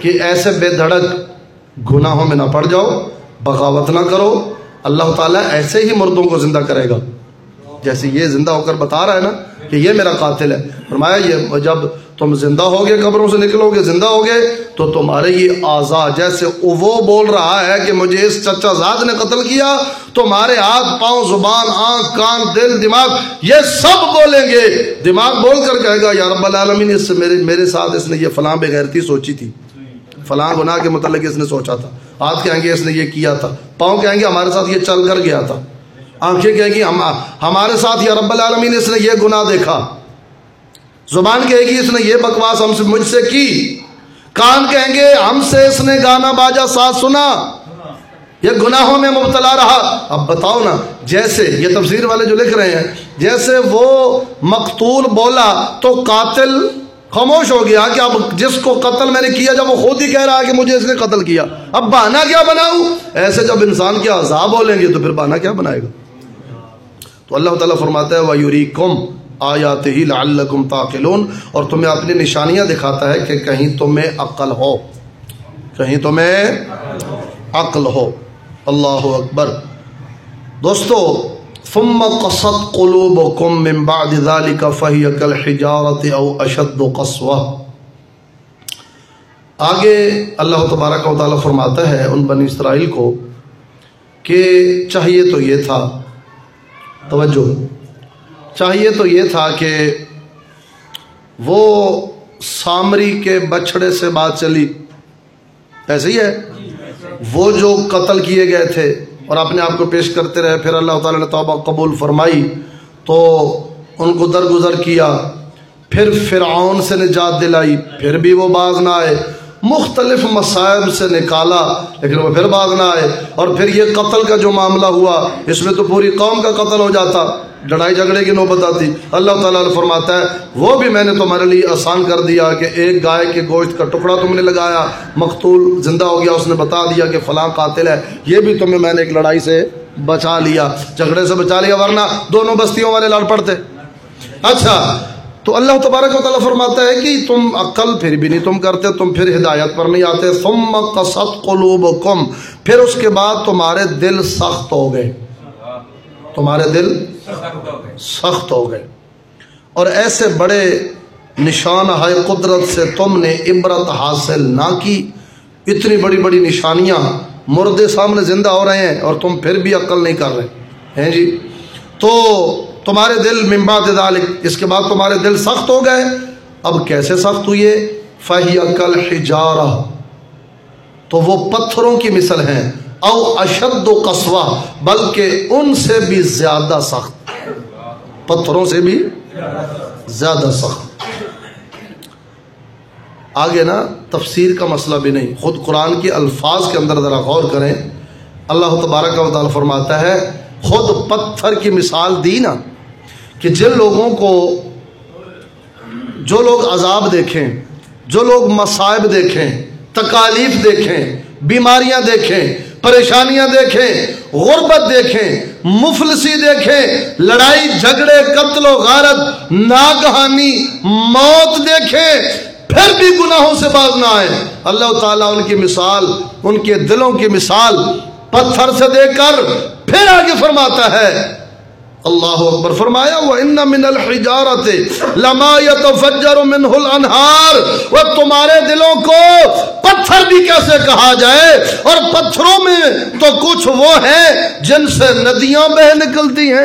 کہ ایسے بے دھڑک گناہوں میں نہ پڑ جاؤ، بغاوت نہ کرو. اللہ تعالیٰ ایسے ہی مردوں کو زندہ کرے گا جیسے یہ زندہ ہو کر بتا رہا ہے نا کہ یہ میرا قاتل ہے. فرمایا یہ جب تم زندہ ہوگے، قبروں سے نکلو گے، زندہ ہوگے، تو تمہارے یہ اعضاء، جیسے وہ بول رہا ہے کہ مجھے اس چچا زاد نے قتل کیا، تمہارے ہاتھ، پاؤں، زبان، آنکھ، کان، دل، دماغ، یہ سب بولیں گے. دماغ بول کر کہے گا یا رب العالمین، اس سے میرے میرے ساتھ اس نے یہ فلاں بے غیرتی سوچی تھی، فلاں گناہ کے متعلق اس نے سوچا تھا. ہاتھ کہیں گے اس نے یہ کیا تھا، پاؤں کہیں گے ہمارے ساتھ یہ چل کر گیا تھا، آنکھیں کہیں گی ہم ہمارے ساتھ یا رب العالمین اس نے یہ گناہ دیکھا، زبان کہے گی اس نے یہ بکواس ہم سے مجھ سے کی، کان کہیں گے ہم سے اس نے گانا باجا ساتھ سنا، یہ گناہوں میں مبتلا رہا. اب بتاؤ نا، جیسے یہ تفسیر والے جو لکھ رہے ہیں، جیسے وہ مقتول بولا تو قاتل خاموش ہو گیا کہ اب جس کو قتل میں نے کیا، جب وہ خود ہی کہہ رہا ہے کہ مجھے اس نے قتل کیا، اب بہانہ کیا بناؤں؟ ایسے جب انسان کے اعضاء بولیں گے تو پھر بہانہ کیا بنائے گا؟ تو اللہ تعالیٰ فرماتا ہے وَيُرِيكُمْ آیاتہ لعلکم تعقلون، اور تمہیں اپنی نشانیاں دکھاتا ہے کہ کہیں تمہیں عقل ہو، کہیں تمہیں عقل ہو. اللہ اکبر. دوستو، ثم قست قلوبکم من بعد ذلك فهي كالحجارة او اشد قسوة. آگے اللہ تبارک و تعالیٰ فرماتا ہے ان بنی اسرائیل کو کہ چاہیے تو یہ تھا، توجہ، چاہیے تو یہ تھا کہ وہ سامری کے بچھڑے سے بات چلی، ایسے ہی ہے، وہ جو قتل کیے گئے تھے اور اپنے آپ کو پیش کرتے رہے، پھر اللہ تعالیٰ نے توبہ قبول فرمائی تو ان کو درگزر کیا، پھر فرعون سے نجات دلائی، پھر بھی وہ باز نہ آئے، مختلف مصائب سے نکالا لیکن وہ پھر باز نہ آئے، اور پھر یہ قتل کا جو معاملہ ہوا اس میں تو پوری قوم کا قتل ہو جاتا، لڑائی جھگڑے کی نوبت آتی. اللہ تعالیٰ نے فرماتا ہے وہ بھی میں نے تمہارے لیے آسان کر دیا کہ ایک گائے کے گوشت کا ٹکڑا تم نے لگایا، مقتول زندہ ہو گیا، اس نے بتا دیا کہ فلاں قاتل ہے، یہ بھی تمہیں میں نے ایک لڑائی سے بچا لیا، جھگڑے سے بچا لیا، ورنہ دونوں بستیوں والے لڑ پڑتے. اچھا، تو اللہ تبارک و تعالیٰ فرماتا ہے کہ تم عقل پھر بھی نہیں تم کرتے، تم پھر ہدایت پر نہیں آتے. ثم قست قلوبکم، پھر اس کے بعد تمہارے دل سخت ہو گئے، تمہارے دل سخت ہو گئے، اور ایسے بڑے نشان ہے قدرت سے تم نے عبرت حاصل نہ کی. اتنی بڑی بڑی نشانیاں، مردے سامنے زندہ ہو رہے ہیں اور تم پھر بھی عقل نہیں کر رہے ہیں جی. تو تمہارے دل من بعد ذلک، اس کے بعد تمہارے دل سخت ہو گئے. اب کیسے سخت ہوئے؟ فَهِيَ كَالْحِجَارَةِ، تو وہ پتھروں کی مثل ہیں، او اشد قسوہ، بلکہ ان سے بھی زیادہ سخت، پتھروں سے بھی زیادہ سخت. آگے نا تفسیر کا مسئلہ بھی نہیں، خود قرآن کے الفاظ کے اندر ذرا غور کریں. اللہ تبارک و تعالیٰ فرماتا ہے خود پتھر کی مثال دی نا، کہ جن لوگوں کو، جو لوگ عذاب دیکھیں، جو لوگ مصائب دیکھیں، تکالیف دیکھیں، بیماریاں دیکھیں، پریشانیاں دیکھیں، غربت دیکھیں، مفلسی دیکھیں، لڑائی جھگڑے، قتل و غارت، ناگہانی موت دیکھیں، پھر بھی گناہوں سے باز نہ آئے، اللہ تعالیٰ ان کی مثال، ان کے دلوں کی مثال پتھر سے دے کر پھر آگے فرماتا ہے. اللہ اکبر. فرمایا وَإِنَّ مِنَ الْحِجَارَةِ لَمَا يَتَفَجَّرُ مِنْهُ الْأَنْهَارُ، وہ تمہارے دلوں کو پتھر بھی کیسے کہا جائے، اور پتھروں میں تو کچھ وہ ہیں جن سے ندیاں بہ نکلتی ہیں.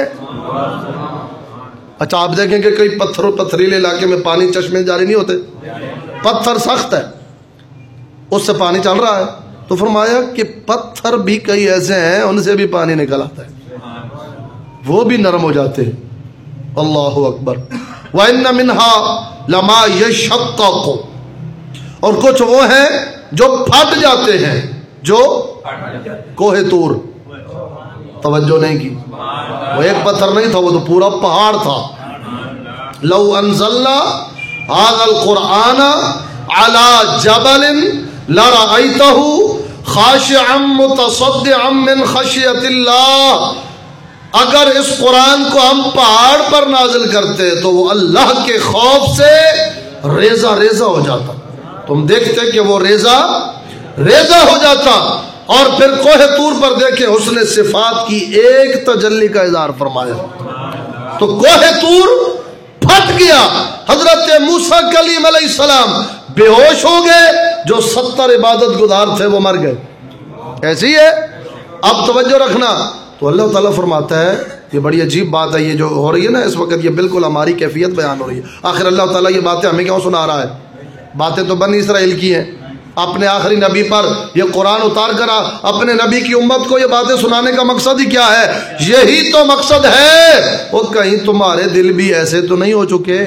اچھا آپ دیکھیں کہ کئی پتھروں پتھریلے علاقے میں پانی چشمے جاری نہیں ہوتے، پتھر سخت ہے، اس سے پانی چل رہا ہے، تو فرمایا کہ پتھر بھی کئی ایسے ہیں ان سے بھی پانی نکل آتا ہے، وہ بھی نرم ہو جاتے ہیں. اللہ اکبر. وَإِنَّ مِنْهَا لَمَا يَشَقَّقُ، اور کچھ وہ ہیں جو پھٹ جاتے ہیں، جو کوہ طور، توجہ نہیں کی، وہ ایک پتھر نہیں تھا، وہ تو پورا پہاڑ تھا. لَوْ أَنزَلْنَا هَذَا الْقُرْآنَ عَلَى جَبَلٍ لَرَأَيْتَهُ خاشعا متصدعا من خشیت اللہ، اگر اس قرآن کو ہم پہاڑ پر نازل کرتے تو وہ اللہ کے خوف سے ریزہ ریزہ ہو جاتا. تم دیکھتے کہ وہ ریزہ ریزہ ہو جاتا، اور پھر کوہ طور پر دیکھیں حسن صفات کی ایک تجلی کا اظہار فرمایا تو کوہ طور پھٹ گیا، حضرت موسیٰ کلیم علیہ السلام بے ہوش ہو گئے، جو ستر عبادت گزار تھے وہ مر گئے. ایسی ہے. اب توجہ رکھنا، تو اللہ تعالیٰ فرماتا ہے، یہ بڑی عجیب بات ہے یہ جو ہو رہی ہے نا اس وقت، یہ بالکل ہماری کیفیت بیان ہو رہی ہے. آخر اللہ تعالیٰ یہ باتیں ہمیں کیوں سنا رہا ہے؟ باتیں تو بنی اسرائیل کی ہیں، اپنے آخری نبی پر یہ قرآن اتار کر اپنے نبی کی امت کو یہ باتیں سنانے کا مقصد ہی کیا ہے؟ یہی تو مقصد ہے. وہ کہیں تمہارے دل بھی ایسے تو نہیں ہو چکے؟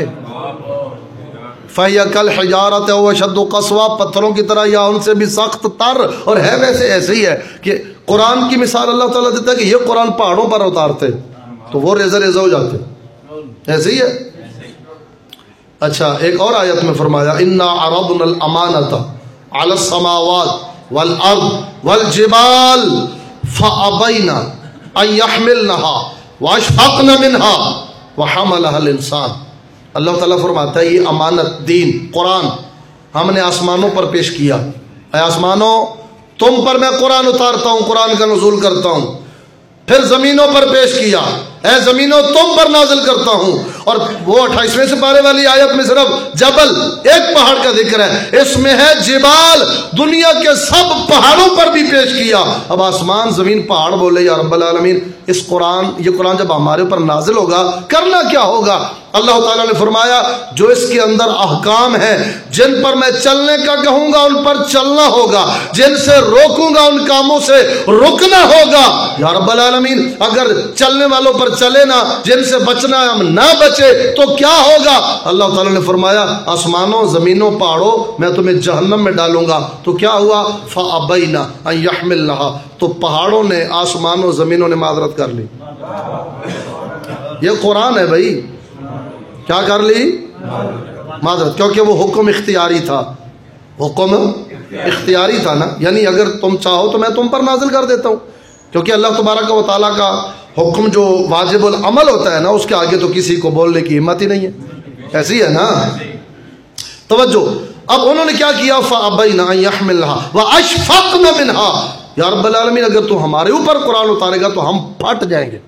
فَيَا كَالْحِجَارَةِ وَأَشَدُّ قَسْوَةً، پتھروں کی طرح یا ان سے بھی سخت تر. اور ہے ویسے ایسے ہی ہے کہ قرآن کی مثال اللہ تعالیٰ دیتا ہے کہ یہ قرآن پہاڑوں پر اتارتے تو وہ ریزہ ریزہ ہو جاتے. ایسے ہی ہے. اچھا ایک اور آیت میں فرمایا اِنَّا عَرَضْنَا الْأَمَانَةَ عَلَى السَّمَاوَاتِ وَالْأَرْضِ وَالْجِبَالِ فَأَبَيْنَ أَن يَحْمِلْنَهَا وَأَشْفَقْنَ مِنْهَا وَحَمَلَهَا الْإِنسَانُ. اللہ تعالیٰ فرماتا ہے یہ امانت دین قرآن ہم نے آسمانوں پر پیش کیا. اے آسمانوں تم پر میں قرآن اتارتا ہوں، قرآن کا نزول کرتا ہوں. پھر زمینوں پر پیش کیا، اے زمینوں تم پر نازل کرتا ہوں. اور وہ اٹھائیسویں سپارے والی آیت میں صرف جبل ایک پہاڑ کا ذکر ہے، اس میں ہے جبال، دنیا کے سب پہاڑوں پر بھی پیش کیا. اب آسمان زمین پہاڑ بولے یا رب العالمین. اس قرآن یہ قرآن جب ہمارے اوپر نازل ہوگا کرنا کیا ہوگا؟ اللہ تعالیٰ نے فرمایا جو اس کے اندر احکام ہیں جن پر میں چلنے کا کہوں گا ان پر چلنا ہوگا، جن سے روکوں گا ان کاموں سے رکنا ہوگا. یا رب العالمین اگر چلنے والوں پر چلے نا، جن سے بچنا ہم نہ بچے تو کیا ہوگا؟ اللہ تعالیٰ نے فرمایا آسمانوں زمینوں پہاڑوں میں تمہیں جہنم میں ڈالوں گا. تو کیا ہوا؟ فَأَبَيْنَ أَن يَحْمِلْنَهَا، تو پہاڑوں نے آسمانوں زمینوں نے معذرت کر لی. یہ قرآن ہے بھائی، کیا کر لی؟ معذرت، کیونکہ وہ حکم اختیاری تھا. حکم اختیاری تھا نا، یعنی اگر تم چاہو تو میں تم پر نازل کر دیتا ہوں. کیونکہ اللہ تبارک و تعالیٰ کا حکم جو واجب العمل ہوتا ہے نا، اس کے آگے تو کسی کو بولنے کی ہمت ہی نہیں ہے. ایسی ہے نا. توجہ، اب انہوں نے کیا کیا؟ فَأَبَيْنَ أَن يَحْمِلْنَهَا وَأَشْفَقْنَ مِنْهَا. یا رب العالمین اگر تو ہمارے اوپر قرآن اتارے گا تو ہم پھٹ جائیں گے.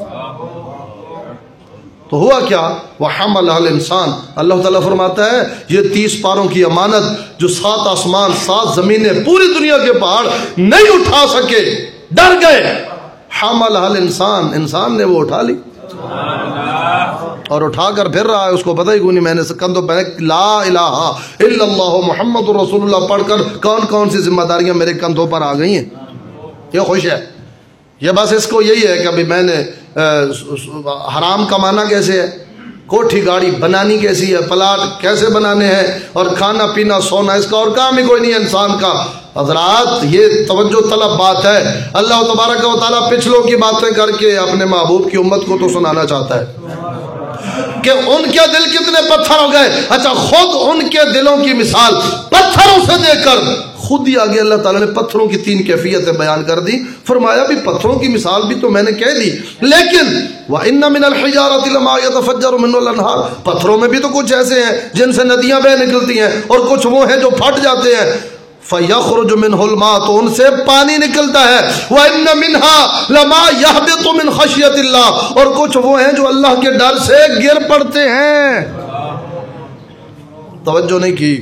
تو ہوا کیا؟ وَحَمَلَهَا الْإِنسَانُ. اللہ تعالیٰ فرماتا ہے یہ تیس پاروں کی امانت جو سات آسمان سات زمینیں پوری دنیا کے پہاڑ نہیں اٹھا سکے، ڈر گئے. حَمَلَهَا الْإِنسَانُ، انسان نے وہ اٹھا لی اور اٹھا کر پھر رہا ہے. اس کو پتہ ہی نہیں. میں نے کندھوں پہ لا الہ الا اللہ محمد رسول اللہ پڑھ کر کون کون سی ذمہ داریاں میرے کندھوں پر آ گئی ہیں. یہ خوش ہے. یہ بس اس کو یہی ہے کہ ابھی میں نے حرام کمانا کیسے ہے، کوٹھی گاڑی بنانی کیسی ہے، پلاٹ کیسے بنانے ہیں، اور کھانا پینا سونا، اس کا اور کام ہی کوئی نہیں ہے انسان کا. حضرات یہ توجہ طلب بات ہے. اللہ تبارک و تعالیٰ پچھلوں کی باتیں کر کے اپنے محبوب کی امت کو تو سنانا چاہتا ہے کہ ان کے دل کتنے پتھر ہو گئے. اچھا خود ان کے دلوں کی مثال پتھروں سے دے کر خود ہی آگے اللہ تعالیٰ نے پتھروں کی تین کیفیتیں بیان کر دی. فرمایا بھی پتھروں کی مثال بھی تو میں نے کہہ دی، لیکن وَإِنَّ مِنَ الْحِجَارَةِ لَمَا يَتَفَجَّرُ مِنْهُ الْأَنْهَارُ، پتھروں میں بھی تو کچھ ایسے ہیں جن سے ندیاں بہ نکلتی ہیں، اور کچھ وہ ہیں جو پھٹ جاتے ہیں. فَيَخْرُجُ مِنْهُ الْمَاءُ، تو ان سے پانی نکلتا ہے. وَإِنَّ مِنْهَا لَمَا يَهْبِطُ مِنْ خَشْيَةِ اللَّهِ، اور کچھ وہ ہیں جو اللہ کے ڈر سے گر پڑتے ہیں. توجہ نہیں کی.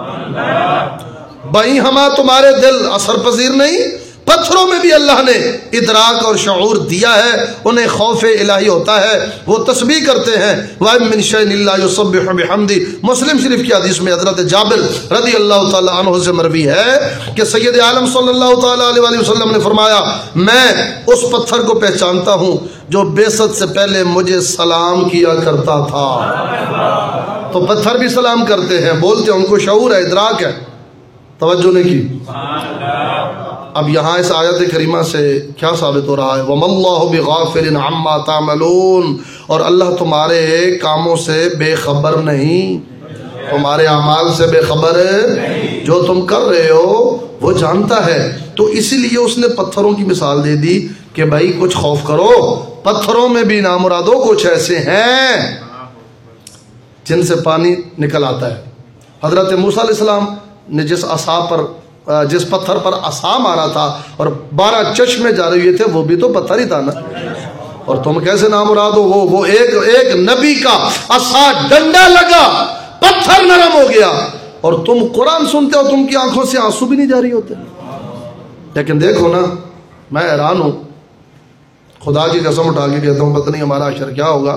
بھائی ہما تمہارے دل اثر پذیر نہیں؟ پتھروں میں بھی اللہ نے ادراک اور شعور دیا ہے، انہیں خوف الہی ہوتا ہے، وہ تسبیح کرتے ہیں. وَإِن مِّن شَيْءٍ إِلَّا يُسَبِّحُ بِحَمْدِهِ. مسلم شریف کی حدیث میں حضرت جابر رضی اللہ تعالی عنہ سے مروی ہے کہ سید عالم صلی اللہ تعالی علیہ وسلم نے فرمایا میں اس پتھر کو پہچانتا ہوں جو بعثت سے پہلے مجھے سلام کیا کرتا تھا. تو پتھر بھی سلام کرتے ہیں، بولتے ہیں، ان کو شعور ہے، ادراک ہے. توجہ نہیں کی. اب یہاں اس آیت کریمہ سے کیا ثابت ہو رہا ہے؟ وَمَا اللَّهُ بِغَافِلٍ عَمَّا تَعْمَلُونَ، اور اللہ تمہارے کاموں سے بے خبر نہیں، تمہارے اعمال سے بے خبر ہے، جو تم کر رہے ہو وہ جانتا ہے. تو اسی لیے اس نے پتھروں کی مثال دے دی کہ بھائی کچھ خوف کرو. پتھروں میں بھی نامرادوں کچھ ایسے ہیں جن سے پانی نکل آتا ہے. حضرت موسیٰ علیہ السلام نے جس عصا پر جس پتھر پر عصا مارا تھا اور بارہ چشمے جاری ہوئے تھے وہ بھی تو پتھر ہی تھا نا، اور تم کیسے نامراد ہو؟ وہ وہ ایک ایک نبی کا عصا ڈنڈا لگا پتھر نرم ہو گیا، اور تم قرآن سنتے ہو تم کی آنکھوں سے آنسو بھی نہیں جاری ہوتے۔ لیکن دیکھو نا، میں حیران ہوں، خدا کی قسم اٹھا کے کہتا ہوں پتہ نہیں ہمارا اشر کیا ہوگا۔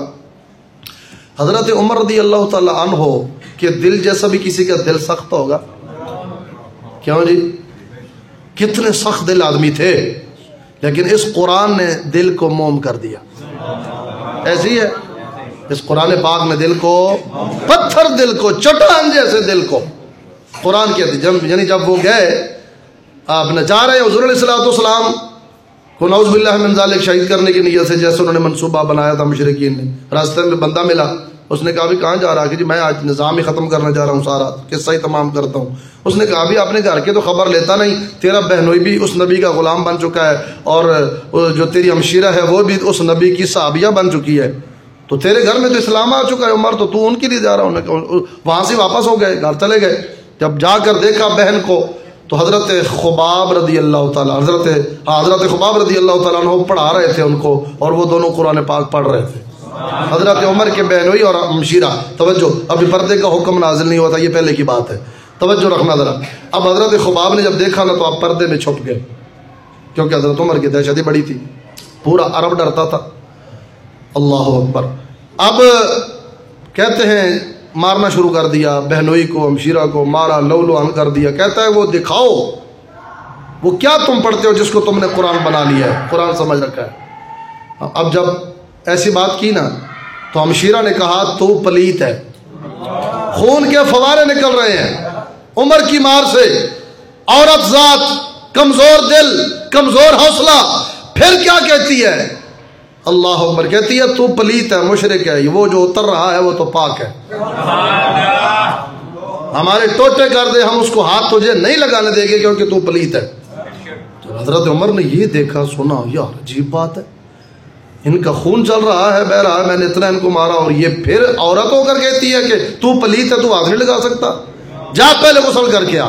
حضرت عمر رضی اللہ تعالی عنہ کہ دل جیسا بھی کسی کا دل سخت ہوگا، کیوں جی؟ کتنے سخت دل آدمی تھے، لیکن اس قرآن نے دل کو موم کر دیا۔ ایسی ہے اس قرآن پاک نے دل کو، پتھر دل کو، چٹان جیسے دل کو قرآن کہتے جب یعنی جب وہ گئے آپ نہ چاہ رہے حضور علیہ الصلوۃ والسلام کو نعوذ باللہ من ذالک شہید کرنے کی نیت سے، جیسے انہوں نے منصوبہ بنایا تھا مشرکین نے، راستے میں بندہ ملا، اس نے کہا بھی کہاں جا رہا؟ کہ جی میں آج نظام ہی ختم کرنے جا رہا ہوں، سارا قصہ ہی تمام کرتا ہوں۔ اس نے کہا بھی اپنے گھر کے تو خبر لیتا نہیں، تیرا بہنوئی بھی اس نبی کا غلام بن چکا ہے، اور جو تیری ہمشیرہ ہے وہ بھی اس نبی کی صحابیہ بن چکی ہے، تو تیرے گھر میں تو اسلام آ چکا ہے عمر، تو تو ان کے لیے جا رہا ہوں۔ وہاں سے واپس ہو گئے، گھر چلے گئے۔ جب جا کر دیکھا بہن کو تو حضرت خباب رضی اللہ تعالیٰ حضرت حضرت خباب رضی اللہ تعالیٰ عنہ پڑھا رہے تھے ان کو، اور وہ دونوں قرآن پاک پڑھ رہے تھے۔ حضرت عمر کے بہنوئی اور ہمشیرہ، توجہ، ابھی پردے کا حکم نازل نہیں ہوا تھا، یہ پہلے کی بات ہے، توجہ رکھنا ذرا۔ اب حضرت خباب نے جب دیکھا نا تو آپ پردے میں چھپ گئے، کیونکہ حضرت عمر کی دہشت بڑی تھی، پورا عرب ڈرتا تھا۔ اللہ اکبر۔ اب کہتے ہیں مارنا شروع کر دیا، بہنوئی کو ہمشیرہ کو مارا، لو لوہن کر دیا۔ کہتا ہے وہ دکھاؤ وہ کیا تم پڑھتے ہو جس کو تم نے قرآن بنا لیا ہے، قرآن سمجھ رکھا ہے۔ اب جب ایسی بات کی نا تو ہمشیرہ نے کہا تو پلیت ہے، خون کے فوارے نکل رہے ہیں عمر کی مار سے، عورت ذات، کمزور دل، کمزور حوصلہ، پھر کیا کہتی ہے؟ اللہ اکبر، کہتی ہے تو پلیت ہے، مشرک ہے، وہ جو اتر رہا ہے وہ تو پاک ہے، ہمارے ٹوٹے کر دے، ہم اس کو ہاتھ تجھے نہیں لگانے دیں گے کیونکہ تو پلیت ہے۔ تو حضرت عمر نے یہ دیکھا، سنا، یار عجیب بات ہے، ان کا خون چل رہا ہے، بہ رہا ہے، میں نے اتنا ان کو مارا، اور یہ پھر عورت ہو کر کہتی ہے کہ تو پلیت ہے، تو ہاتھ نہیں لگا سکتا، جا پہلے غسل کر کے آ۔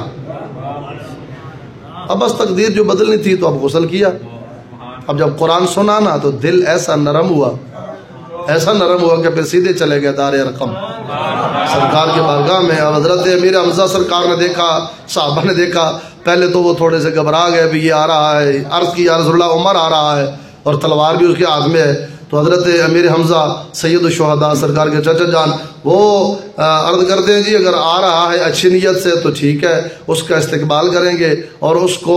اب بس تقدیر جو بدلنی تھی تو اب غسل کیا۔ اب جب قرآن سنا نا تو دل ایسا نرم ہوا، ایسا نرم ہوا کہ پھر سیدھے چلے گئے دار ارقم سرکار کے بارگاہ میں۔ اور حضرت امیر حمزہ سرکار نے دیکھا، صحابہ نے دیکھا، پہلے تو وہ تھوڑے سے گھبرا گئے بھی یہ آ رہا ہے، عرض کی یا رسول اللہ عمر آ رہا ہے اور تلوار بھی اس کے ہاتھ میں ہے۔ تو حضرت امیر حمزہ سید الشہداء سرکار کے چچا جان وہ عرض کرتے ہیں جی اگر آ رہا ہے اچھی نیت سے تو ٹھیک ہے، اس کا استقبال کریں گے اور اس کو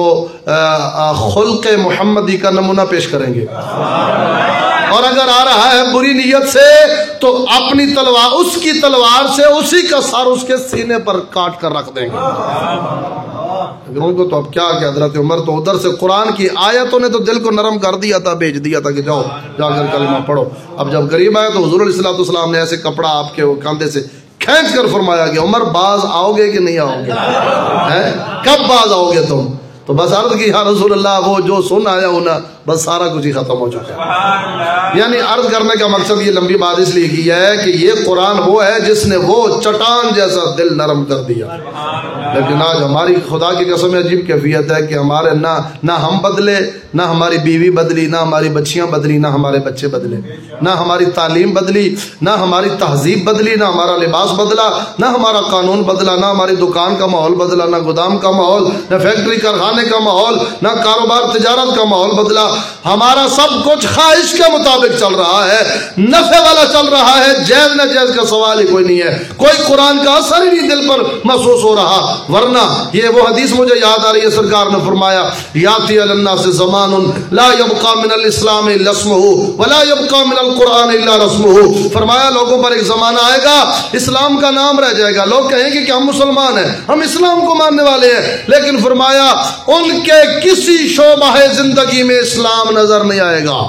خلق محمدی کا نمونہ پیش کریں گے، اور اگر آ رہا ہے بری نیت سے تو اپنی تلوار، اس کی تلوار سے اسی کا سر اس کے سینے پر کاٹ کر رکھ دیں گے۔ لیکن ان کو تو اب کیا کہ حضرت عمر تو ادھر سے قرآن کی آیتوں نے تو دل کو نرم کر دیا تھا، بھیج دیا تھا کہ جاؤ جا کر کلمہ پڑھو۔ اب جب قریب آئے تو حضور علیہ الصلوۃ والسلام نے ایسے کپڑا آپ کے کاندھے سے کھینچ کر فرمایا کہ عمر باز آؤ گے کہ نہیں آؤ گے؟ کب باز آؤ گے تم؟ تو بس عرض کی یا رسول اللہ وہ جو سن آیا ہونا بس سارا کچھ ہی ختم ہو چکا ہے۔ یعنی عرض کرنے کا مقصد یہ لمبی بات اس لیے کی ہے کہ یہ قرآن وہ ہے جس نے وہ چٹان جیسا دل نرم کر دیا۔ لیکن آج ہماری خدا کی قسم عجیب کیفیت ہے کہ ہمارے نہ نہ ہم بدلے، نہ ہماری بیوی بدلی، نہ ہماری بچیاں بدلی، نہ ہمارے بچے بدلے، نہ ہماری تعلیم بدلی، نہ ہماری تہذیب بدلی، نہ ہمارا لباس بدلا، نہ ہمارا قانون بدلا، نہ ہماری دکان کا ماحول بدلا، نہ گودام کا ماحول، نہ فیکٹری کارخانے کا ماحول، نہ کاروبار تجارت کا ماحول بدلا۔ ہمارا سب کچھ خواہش کے مطابق چل رہا ہے، نفع والا چل رہا ہے، جائز نہ جائز کا سوال ہی کوئی نہیں ہے، کوئی قرآن کا اثر ہی نہیں دل پر محسوس ہو رہا۔ ورنہ یہ وہ حدیث مجھے یاد آ رہی ہے، سرکار نے فرمایا یاتی علی الناس زمان لا یبقى من الاسلام الا اسمه ولا يبقى من القرآن الا رسمه۔ فرمایا لوگوں پر ایک زمانہ آئے گا اسلام کا نام رہ جائے گا، لوگ کہیں گے کہ ہم مسلمان ہیں، ہم اسلام کو ماننے والے ہیں، لیکن فرمایا ان کے کسی شعبہ زندگی میں اسلام نظر نہیں آئے گا۔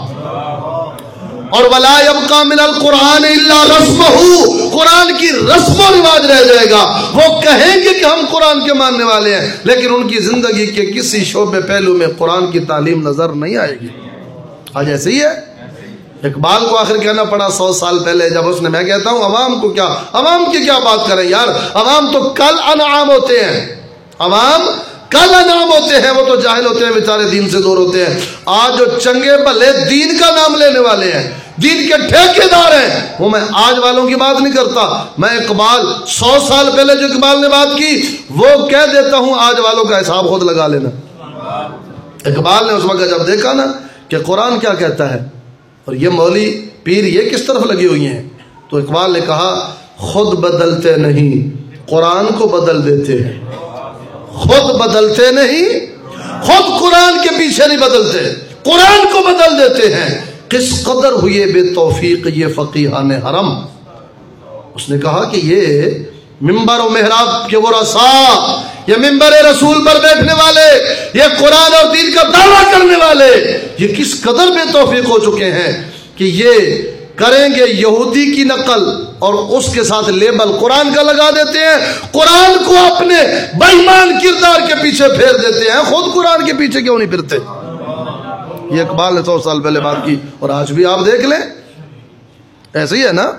اور ولا يبقى من القرآن الا رسمه، قرآن کی رسم و رواج رہ جائے گا، وہ کہیں گے کہ ہم قرآن کے ماننے والے ہیں، لیکن ان کی زندگی کے کسی شعبے پہلو میں قرآن کی تعلیم نظر نہیں آئے گی۔ آج ایسے ہی ہے۔ اقبال کو آخر کہنا پڑا سو سال پہلے جب اس نے، میں کہتا ہوں عوام کو کیا، عوام کی کیا بات کریں یار، عوام تو کل انعام ہوتے ہیں، عوام کل نام ہوتے ہیں، وہ تو جاہل ہوتے ہیں بیچارے، دین سے دور ہوتے ہیں۔ آج جو چنگے بھلے دین کا نام لینے والے ہیں، دین کے ٹھیکیدار ہیں، وہ میں آج والوں کی بات نہیں کرتا، میں اقبال سو سال پہلے جو اقبال نے بات کی وہ کہہ دیتا ہوں، آج والوں کا حساب خود لگا لینا۔ اقبال نے اس وقت جب دیکھا نا کہ قرآن کیا کہتا ہے اور یہ مولوی پیر یہ کس طرف لگی ہوئی ہیں، تو اقبال نے کہا خود بدلتے نہیں قرآن کو بدل دیتے ہیں، خود بدلتے نہیں، خود قرآن کے پیچھے نہیں بدلتے، قرآن کو بدل دیتے ہیں۔ کس قدر ہوئے بے توفیق یہ فقیہان حرم۔ اس نے کہا کہ یہ ممبر و محراب کے ورثاء، یہ ممبر رسول پر بیٹھنے والے، یہ قرآن اور دین کا دعویٰ کرنے والے، یہ کس قدر بے توفیق ہو چکے ہیں کہ یہ کریں گے یہودی کی نقل اور اس کے ساتھ لیبل قرآن کا لگا دیتے ہیں، قرآن کو اپنے بے ایمان کردار کے پیچھے پھیر دیتے ہیں، خود قرآن کے پیچھے کیوں نہیں پھرتے؟ یہ اقبال نے سو سال پہلے بات کی، اور آج بھی آپ دیکھ لیں ایسے ہی ہے نا۔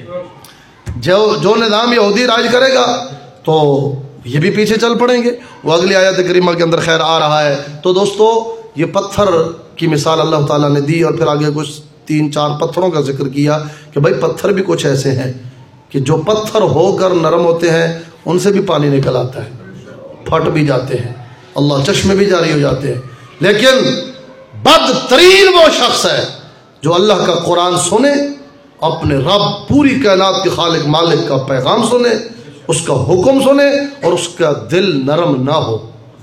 جو جو نظام یہودی راج کرے گا تو یہ بھی پیچھے چل پڑیں گے۔ وہ اگلی آیت کریمہ کے اندر خیر آ رہا ہے۔ تو دوستو یہ پتھر کی مثال اللہ تعالیٰ نے دی، اور پھر آگے کچھ تین چار پتھروں کا ذکر کیا کہ بھائی پتھر بھی کچھ ایسے ہیں کہ جو پتھر ہو کر نرم ہوتے ہیں، ان سے بھی پانی نکل آتا ہے، پھٹ بھی جاتے ہیں، اللہ چشمے بھی جاری ہو جاتے ہیں، لیکن بدترین وہ شخص ہے جو اللہ کا قرآن سنے، اپنے رب پوری کائنات کے خالق مالک کا پیغام سنے، اس کا حکم سنے اور اس کا دل نرم نہ ہو،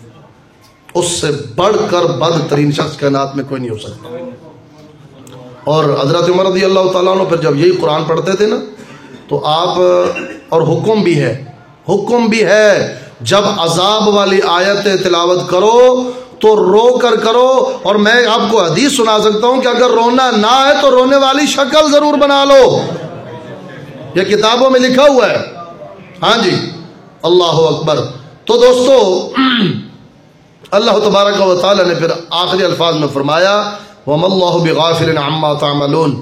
اس سے بڑھ کر بدترین شخص کائنات میں کوئی نہیں ہو سکتا۔ اور حضرت عمر رضی اللہ تعالیٰ عنہ پھر جب یہی قرآن پڑھتے تھے نا تو آپ، اور حکم بھی ہے، حکم بھی ہے جب عذاب والی آیتیں تلاوت کرو تو رو کر کرو، اور میں آپ کو حدیث سنا سکتا ہوں کہ اگر رونا نہ ہے تو رونے والی شکل ضرور بنا لو، یہ کتابوں میں لکھا ہوا ہے۔ ہاں جی، اللہ اکبر۔ تو دوستو اللہ تبارک و تعالی نے پھر آخری الفاظ میں فرمایا وَمَا اللَّهُ بِغَافِلٍ عَمَّا تَعْمَلُونَ،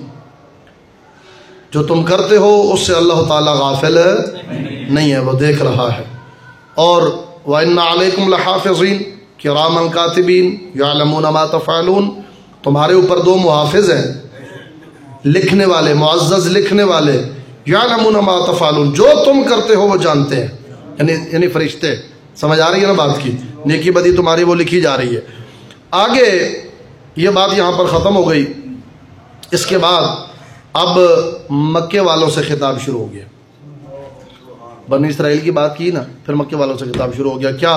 جو تم کرتے ہو اس سے اللہ تعالیٰ غافل نہیں ہے، وہ دیکھ رہا ہے۔ اور وَإِنَّ عَلَيْكُمْ لَحَافِظِينَ کِرَامًا كَاتِبِينَ يَعْلَمُونَ مَا تَفْعَلُونَ، تمہارے اوپر دو محافظ ہیں، لکھنے والے، معزز لکھنے والے، يَعْلَمُونَ مَا تَفْعَلُونَ، جو تم کرتے ہو وہ جانتے ہیں، یعنی یعنی فرشتے۔ سمجھ آ رہی ہے نا بات کی؟ نیکی بدی تمہاری وہ لکھی جا رہی ہے۔ آگے یہ بات یہاں پر ختم ہو گئی، اس کے بعد اب مکے والوں سے خطاب شروع ہو گیا۔ بنی اسرائیل کی بات کی نا، پھر مکے والوں سے خطاب شروع ہو گیا۔ کیا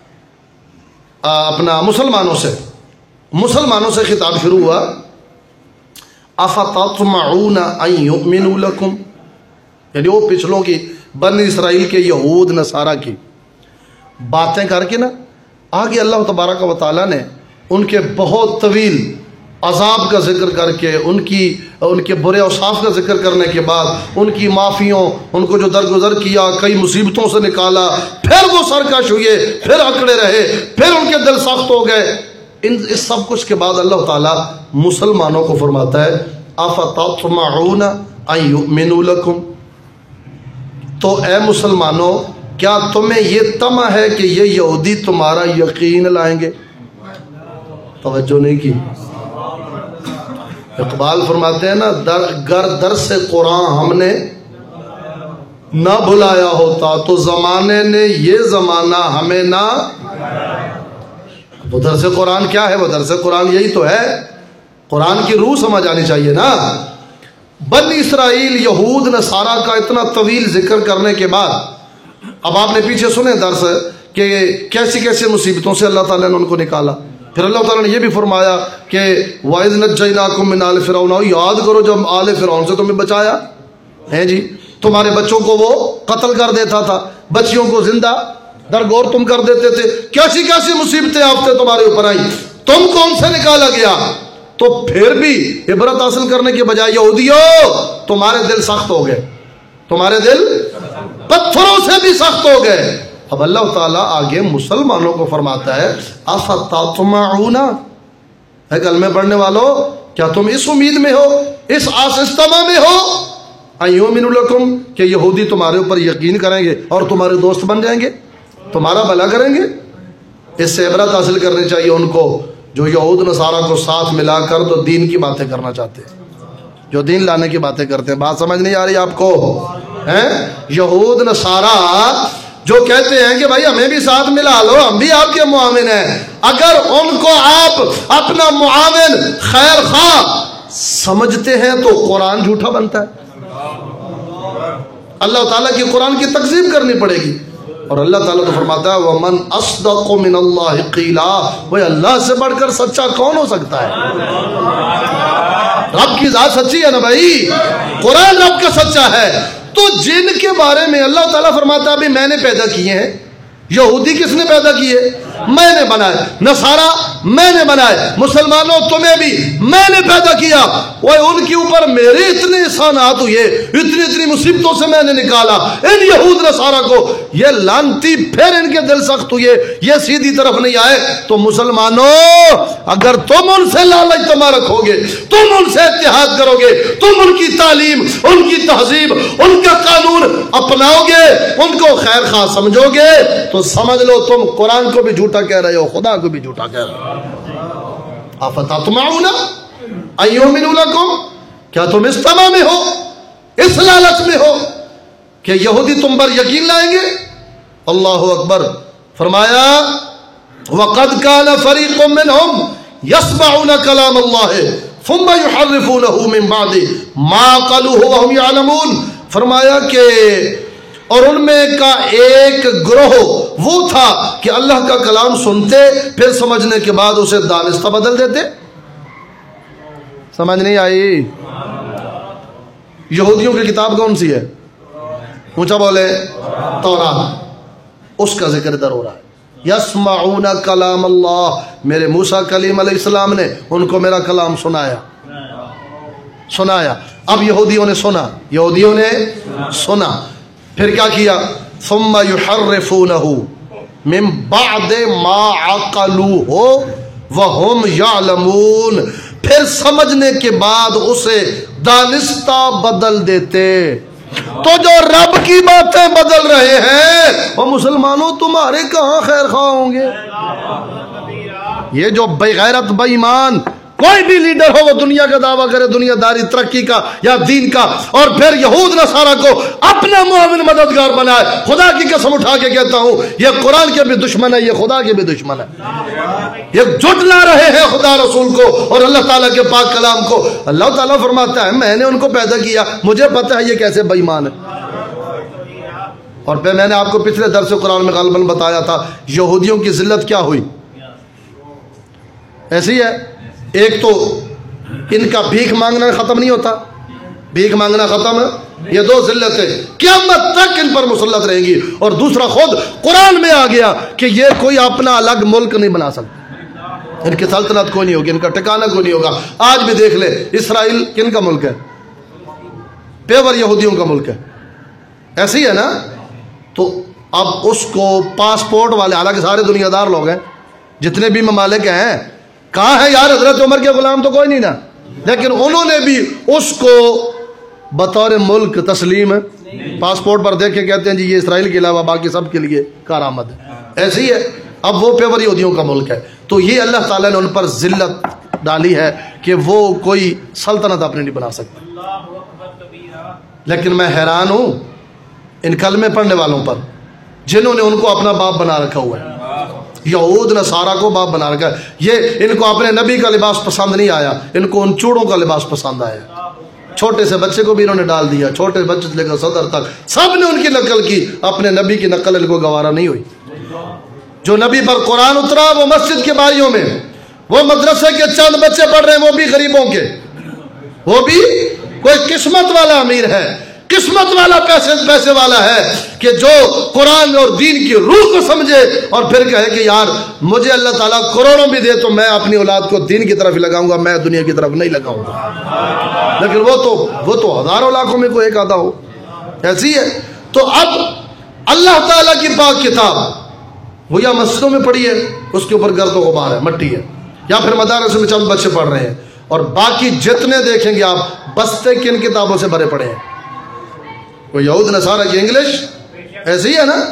اپنا مسلمانوں سے مسلمانوں سے خطاب شروع ہوا، اَفَتَطْمَعُونَ أَن يُؤْمِنُوا لَكُمْ، یعنی وہ پچھلوں کی بنی اسرائیل کے یہود نصارہ کی باتیں کر کے نا، آگے اللہ تبارک و تعالیٰ نے ان کے بہت طویل عذاب کا ذکر کر کے، ان کی ان کے برے اوصاف کا ذکر کرنے کے بعد، ان کی معافیوں، ان کو جو درگزر کیا، کئی مصیبتوں سے نکالا، پھر وہ سرکش ہوئے، پھر اکڑے رہے، پھر ان کے دل سخت ہو گئے، ان اس سب کچھ کے بعد اللہ تعالیٰ مسلمانوں کو فرماتا ہے اَفَتَطْمَعُونَ أَن يُؤْمِنُوا لَكُمْ، تو اے مسلمانوں کیا تمہیں یہ طمع ہے کہ یہ یہودی تمہارا یقین لائیں گے؟ توجہ نہیں کی۔ اقبال فرماتے ہیں نا، در گر در سے قرآن ہم نے نہ بلایا ہوتا تو زمانے نے یہ زمانہ ہمیں نہ، وہ درس قرآن کیا ہے؟ وہ درس قرآن یہی تو ہے، قرآن کی روح سمجھ آنی چاہیے نا۔ بنی اسرائیل یہود نصارہ کا اتنا طویل ذکر کرنے کے بعد اب آپ نے پیچھے سنے درس کہ کیسی کیسی مصیبتوں سے اللہ تعالیٰ نے ان کو نکالا، پھر اللہ تعالیٰ نے یہ بھی فرمایا کہ وَإِذْ نَجَّيْنَاكُم مِّنْ آلِ فِرْعَوْنَ، یاد کرو جب آل فرعون سے تمہیں بچایا ہے جی، تمہارے بچوں کو وہ قتل کر دیتا تھا، بچیوں کو زندہ درگور تم کر دیتے تھے، کیسی کیسی مصیبتیں آفتیں تمہارے اوپر آئیں، تم کون سے نکالا گیا؟ تو پھر بھی عبرت حاصل کرنے کے بجائے یہودیوں تمہارے دل سخت ہو گئے، تمہارے دل پتھروں سے بھی سخت ہو گئے۔ اب اللہ تعالیٰ آگے مسلمانوں کو فرماتا ہے اَفَتَطْمَعُونَ، اے کلمے پڑھنے والوں کیا تم اس امید میں ہو، اس آس استما میں ہو أَن يُؤْمِنُوا لَكُمْ کہ یہودی تمہارے اوپر یقین کریں گے اور تمہارے دوست بن جائیں گے؟ تمہارا بھلا کریں گے؟ اس سے عبرت حاصل کرنی چاہیے ان کو جو یہود نصارہ کو ساتھ ملا کر تو دین کی باتیں کرنا چاہتے ہیں، جو دین لانے کی باتیں کرتے ہیں۔ بات سمجھ نہیں آ رہی آپ کو؟ ہیں یہود نصارہ جو کہتے ہیں کہ بھائی ہمیں بھی ساتھ ملا لو، ہم بھی آپ کے معاون ہیں، اگر ان کو آپ اپنا معاون خیر خواہ سمجھتے ہیں تو قرآن جھوٹا بنتا ہے، اللہ تعالیٰ کی قرآن کی تکذیب کرنی پڑے گی۔ اور اللہ تعالیٰ تو فرماتا ہے وَمَنْ أَصْدَقُ مِنَ اللَّهِ قِيلًا، وہ اللہ سے بڑھ کر سچا کون ہو سکتا ہے؟ رب کی ذات سچی ہے نا بھائی، قرآن رب کا سچا ہے۔ تو جن کے بارے میں اللہ تعالیٰ فرماتا ہے ابھی میں نے پیدا کیے ہیں، یہودی کس نے پیدا کیے؟ میں نے بنائے، نصارہ میں نے بنائے، مسلمانوں تمہیں بھی میں نے پیدا کیا، وہ ان کے اوپر میرے اتنے احسانات ہوئے، اتنی اتنی مصیبتوں سے میں نے نکالا ان یہود نصارہ کو، یہ لعنتی پھر ان کے دل سخت ہوئے، یہ سیدھی طرف نہیں آئے۔ تو مسلمانوں اگر تم ان سے لالچ تما رکھو گے، تم ان سے اتحاد کرو گے، تم ان کی تعلیم، ان کی تہذیب، ان کا قانون اپناؤ گے، ان کو خیر خواہ سمجھو گے، تو سمجھ لو تم قرآن کو بھی جھوٹا کہہ رہے ہو، خدا کو بھی جھوٹا کہہ رہے ہو۔ افتطمعون ان یؤمنوا لکم، کیا تم اس طمع میں ہو، اس لالچ میں ہو کہ یہودی تم پر یقین لائیں گے؟ اللہ اکبر۔ فرمایا وَقَدْ كَانَ فَرِيقٌ مِّنْهُمْ يَسْمَعُونَ كَلَامَ اللَّهِ ثُمَّ يُحَرِّفُونَهُ مِن بَعْدِ مَا قَالُوهُ وَهُمْ يَعْلَمُونَ۔ فرمایا کہ اور ان میں کا ایک گروہ وہ تھا کہ اللہ کا کلام سنتے پھر سمجھنے کے بعد اسے دانستہ بدل دیتے۔ سمجھ نہیں آئی؟ یہودیوں کی کتاب کون سی ہے؟ اونچا بولے، تورات، اس کا ذکر ادھر ہو رہا ہے۔ یسمعون کلام اللہ، میرے موسیٰ کلیم علیہ السلام نے ان کو میرا کلام سنایا سنایا اب یہودیوں نے سنا یہودیوں نے سنا پھر کیا کیا؟ ثم یحرفونہ من بعد ما عقلوہ وہم یعلمون، پھر سمجھنے کے بعد اسے دانستہ بدل دیتے۔ تو جو رب کی باتیں بدل رہے ہیں وہ مسلمانوں تمہارے کہاں خیر خواہ ہوں گے؟ یہ جو بے غیرت بے ایمان کوئی بھی لیڈر ہو، وہ دنیا کا دعویٰ کرے، دنیا داری ترقی کا یا دین کا، اور پھر یہود نصارہ کو اپنا معاون مددگار بنائے، خدا کی قسم اٹھا کے کہتا ہوں یہ قرآن کے بھی دشمن ہے، یہ خدا کے بھی دشمن ہے، یہ جھٹلا رہے ہیں خدا رسول کو اور اللہ تعالیٰ کے پاک کلام کو۔ اللہ تعالیٰ فرماتا ہے میں نے ان کو پیدا کیا، مجھے پتہ ہے یہ کیسے بے ایمان ہے۔ اور پھر میں نے آپ کو پچھلے درس قرآن میں غالباً بتایا تھا یہودیوں کی ذلت کیا ہوئی، ایسی ہے، ایک تو ان کا بھیک مانگنا ختم نہیں ہوتا، بھیک مانگنا ختم، یہ دو ذلتیں قیامت تک ان پر مسلط رہیں گی، اور دوسرا خود قرآن میں آ گیا کہ یہ کوئی اپنا الگ ملک نہیں بنا سکتا، ان کی سلطنت کوئی نہیں ہوگی، ان کا ٹھکانہ کوئی نہیں ہوگا۔ آج بھی دیکھ لے اسرائیل کن کا ملک ہے؟ پیور یہودیوں کا ملک ہے، ایسی ہے نا؟ تو اب اس کو پاسپورٹ والے، حالانکہ سارے دنیا دار لوگ ہیں، جتنے بھی ممالک ہیں، کہاں ہے یار حضرت عمر کے غلام تو کوئی نہیں نا، لیکن انہوں نے بھی اس کو بطور ملک تسلیم ہے، پاسپورٹ پر دیکھ کے کہتے ہیں جی یہ اسرائیل کے علاوہ باقی سب کے لیے کارآمد ہے، ایسی ہے۔ اب وہ پیور یہودیوں کا ملک ہے، تو یہ اللہ تعالیٰ نے ان پر ذلت ڈالی ہے کہ وہ کوئی سلطنت اپنے نہیں بنا سکتے۔ لیکن میں حیران ہوں ان کلمے پڑھنے والوں پر جنہوں نے ان کو اپنا باپ بنا رکھا ہوا ہے، یہود نصارہ کو باپ بنا رکھا ہے۔ یہ ان کو اپنے نبی کا لباس پسند نہیں آیا، ان کو ان چوڑوں کا لباس پسند آیا، چھوٹے سے بچے کو بھی انہوں نے ڈال دیا، چھوٹے بچے سے لے کر صدر تک سب نے ان کی نقل کی، اپنے نبی کی نقل ان کو گوارا نہیں ہوئی۔ جو نبی پر قرآن اترا وہ مسجد کے بائیوں میں، وہ مدرسے کے چند بچے پڑھ رہے ہیں، وہ بھی غریبوں کے، وہ بھی کوئی قسمت والا امیر ہے، قسمت والا پیسے پیسے والا ہے کہ جو قرآن اور دین کی روح کو سمجھے اور پھر کہے کہ یار مجھے اللہ تعالیٰ کروڑوں بھی دے تو میں اپنی اولاد کو دین کی طرف ہی لگاؤں گا، میں دنیا کی طرف نہیں لگاؤں گا۔ لیکن وہ تو وہ تو ہزاروں لاکھوں میں کوئی ایک آدھا ہو، ایسی ہے۔ تو اب اللہ تعالیٰ کی پاک کتاب وہ یا مسجدوں میں پڑھی ہے، اس کے اوپر گرد و غبار ہے، مٹی ہے، یا پھر مدارس میں چند بچے پڑھ رہے ہیں، اور باقی جتنے دیکھیں گے آپ بستے کن کتابوں سے بھرے پڑے ہیں؟ وہ یہود نصارہ کی انگلش ایسی ہے نا،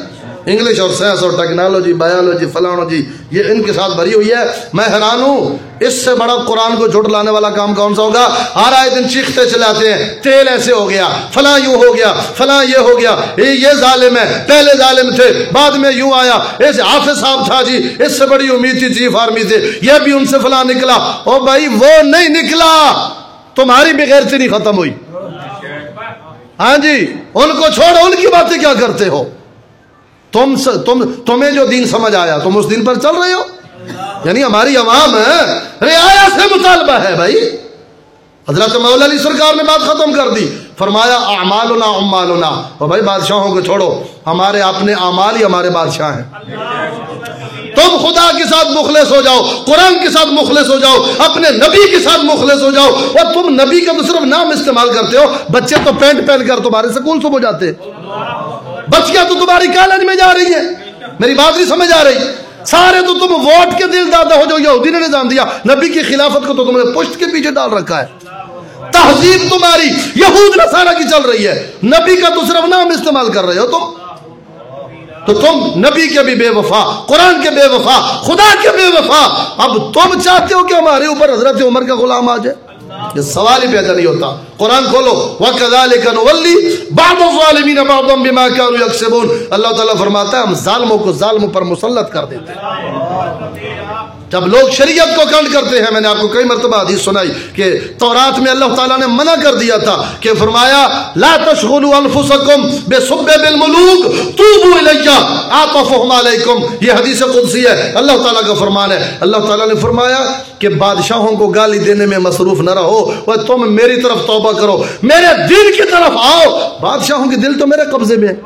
انگلش اور سائنس اور ٹیکنالوجی بایولوجی فلانوجی یہ ان کے ساتھ بھری ہوئی ہے. میں حیران ہوں اس سے بڑا قرآن کو جھٹ لانے والا کام کون سا ہوگا. ہر آئے دن چیختے چلاتے ہیں تیل ایسے ہو گیا فلاں یوں ہو گیا فلاں یہ ہو گیا یہ ظالم ہے پہلے ظالم تھے بعد میں یوں آیا ایسے حافظ صاحب تھا جی اس سے بڑی امید تھی چیف آرمی سے یہ بھی ان سے فلاں نکلا. او بھائی وہ نہیں نکلا تمہاری بغیرتی نہیں ختم ہوئی. ہاں جی ان کو چھوڑو ان کی باتیں کیا کرتے ہو. تم تم تمہیں جو دین سمجھ آیا تم اس دین پر چل رہے ہو. یعنی ہماری عوام رعایا سے مطالبہ ہے بھائی. حضرت مولا علی سرکار نے بات ختم کر دی فرمایا اعمالنا عمالنا. اور بھائی بادشاہوں کو چھوڑو ہمارے اپنے اعمال ہی ہمارے بادشاہ ہیں. تم خدا کے ساتھ مخلص ہو جاؤ قرآن کے ساتھ مخلص ہو جاؤ اپنے نبی کے ساتھ مخلص ہو جاؤ. اور تم نبی کا تو صرف نام استعمال کرتے ہو. بچے تو پینٹ پہن کر تمہارے سکول صبح جاتے بچیاں تو تمہاری کالج میں جا رہی ہیں. میری بات نہیں سمجھ آ رہی. سارے تو تم ووٹ کے دل دادا ہو جو یہودی نے نظام دیا نبی کی خلافت کو تو تم نے پشت کے پیچھے ڈال رکھا ہے. تہذیب تمہاری یہود نصارہ کی چل رہی ہے نبی کا تو صرف نام استعمال کر رہے ہو تم. تو تم نبی کے بھی بے وفا قرآن کے بے وفا خدا کے بے وفا. اب تم چاہتے ہو کہ ہمارے اوپر حضرت عمر کا غلام آ جائے. یہ سوال ہی پیدا نہیں ہوتا. قرآن کھولو وَكَذَلِكَ نُوَلِّي بَعْضَ الظَّالِمِينَ بَعْضًا بِمَا كَانُوا يَكْسِبُونَ. اللہ تعالیٰ فرماتا ہے ہم ظالموں کو ظالموں پر مسلط کر دیتے ہیں. جب لوگ شریعت کو کنڈ کرتے ہیں میں نے آپ کو کئی مرتبہ حدیث سنائی کہ تورات میں اللہ تعالیٰ نے منع کر دیا تھا کہ فرمایا لا تشغلوا انفسکم بسب بالملوک توبوا الی اعطفهم علیکم. یہ حدیث قدسی ہے اللہ تعالیٰ کا فرمان ہے. اللہ تعالیٰ نے فرمایا کہ بادشاہوں کو گالی دینے میں مصروف نہ رہو اور تم میری طرف توبہ کرو میرے دین کی طرف آؤ. بادشاہوں کے دل تو میرے قبضے میں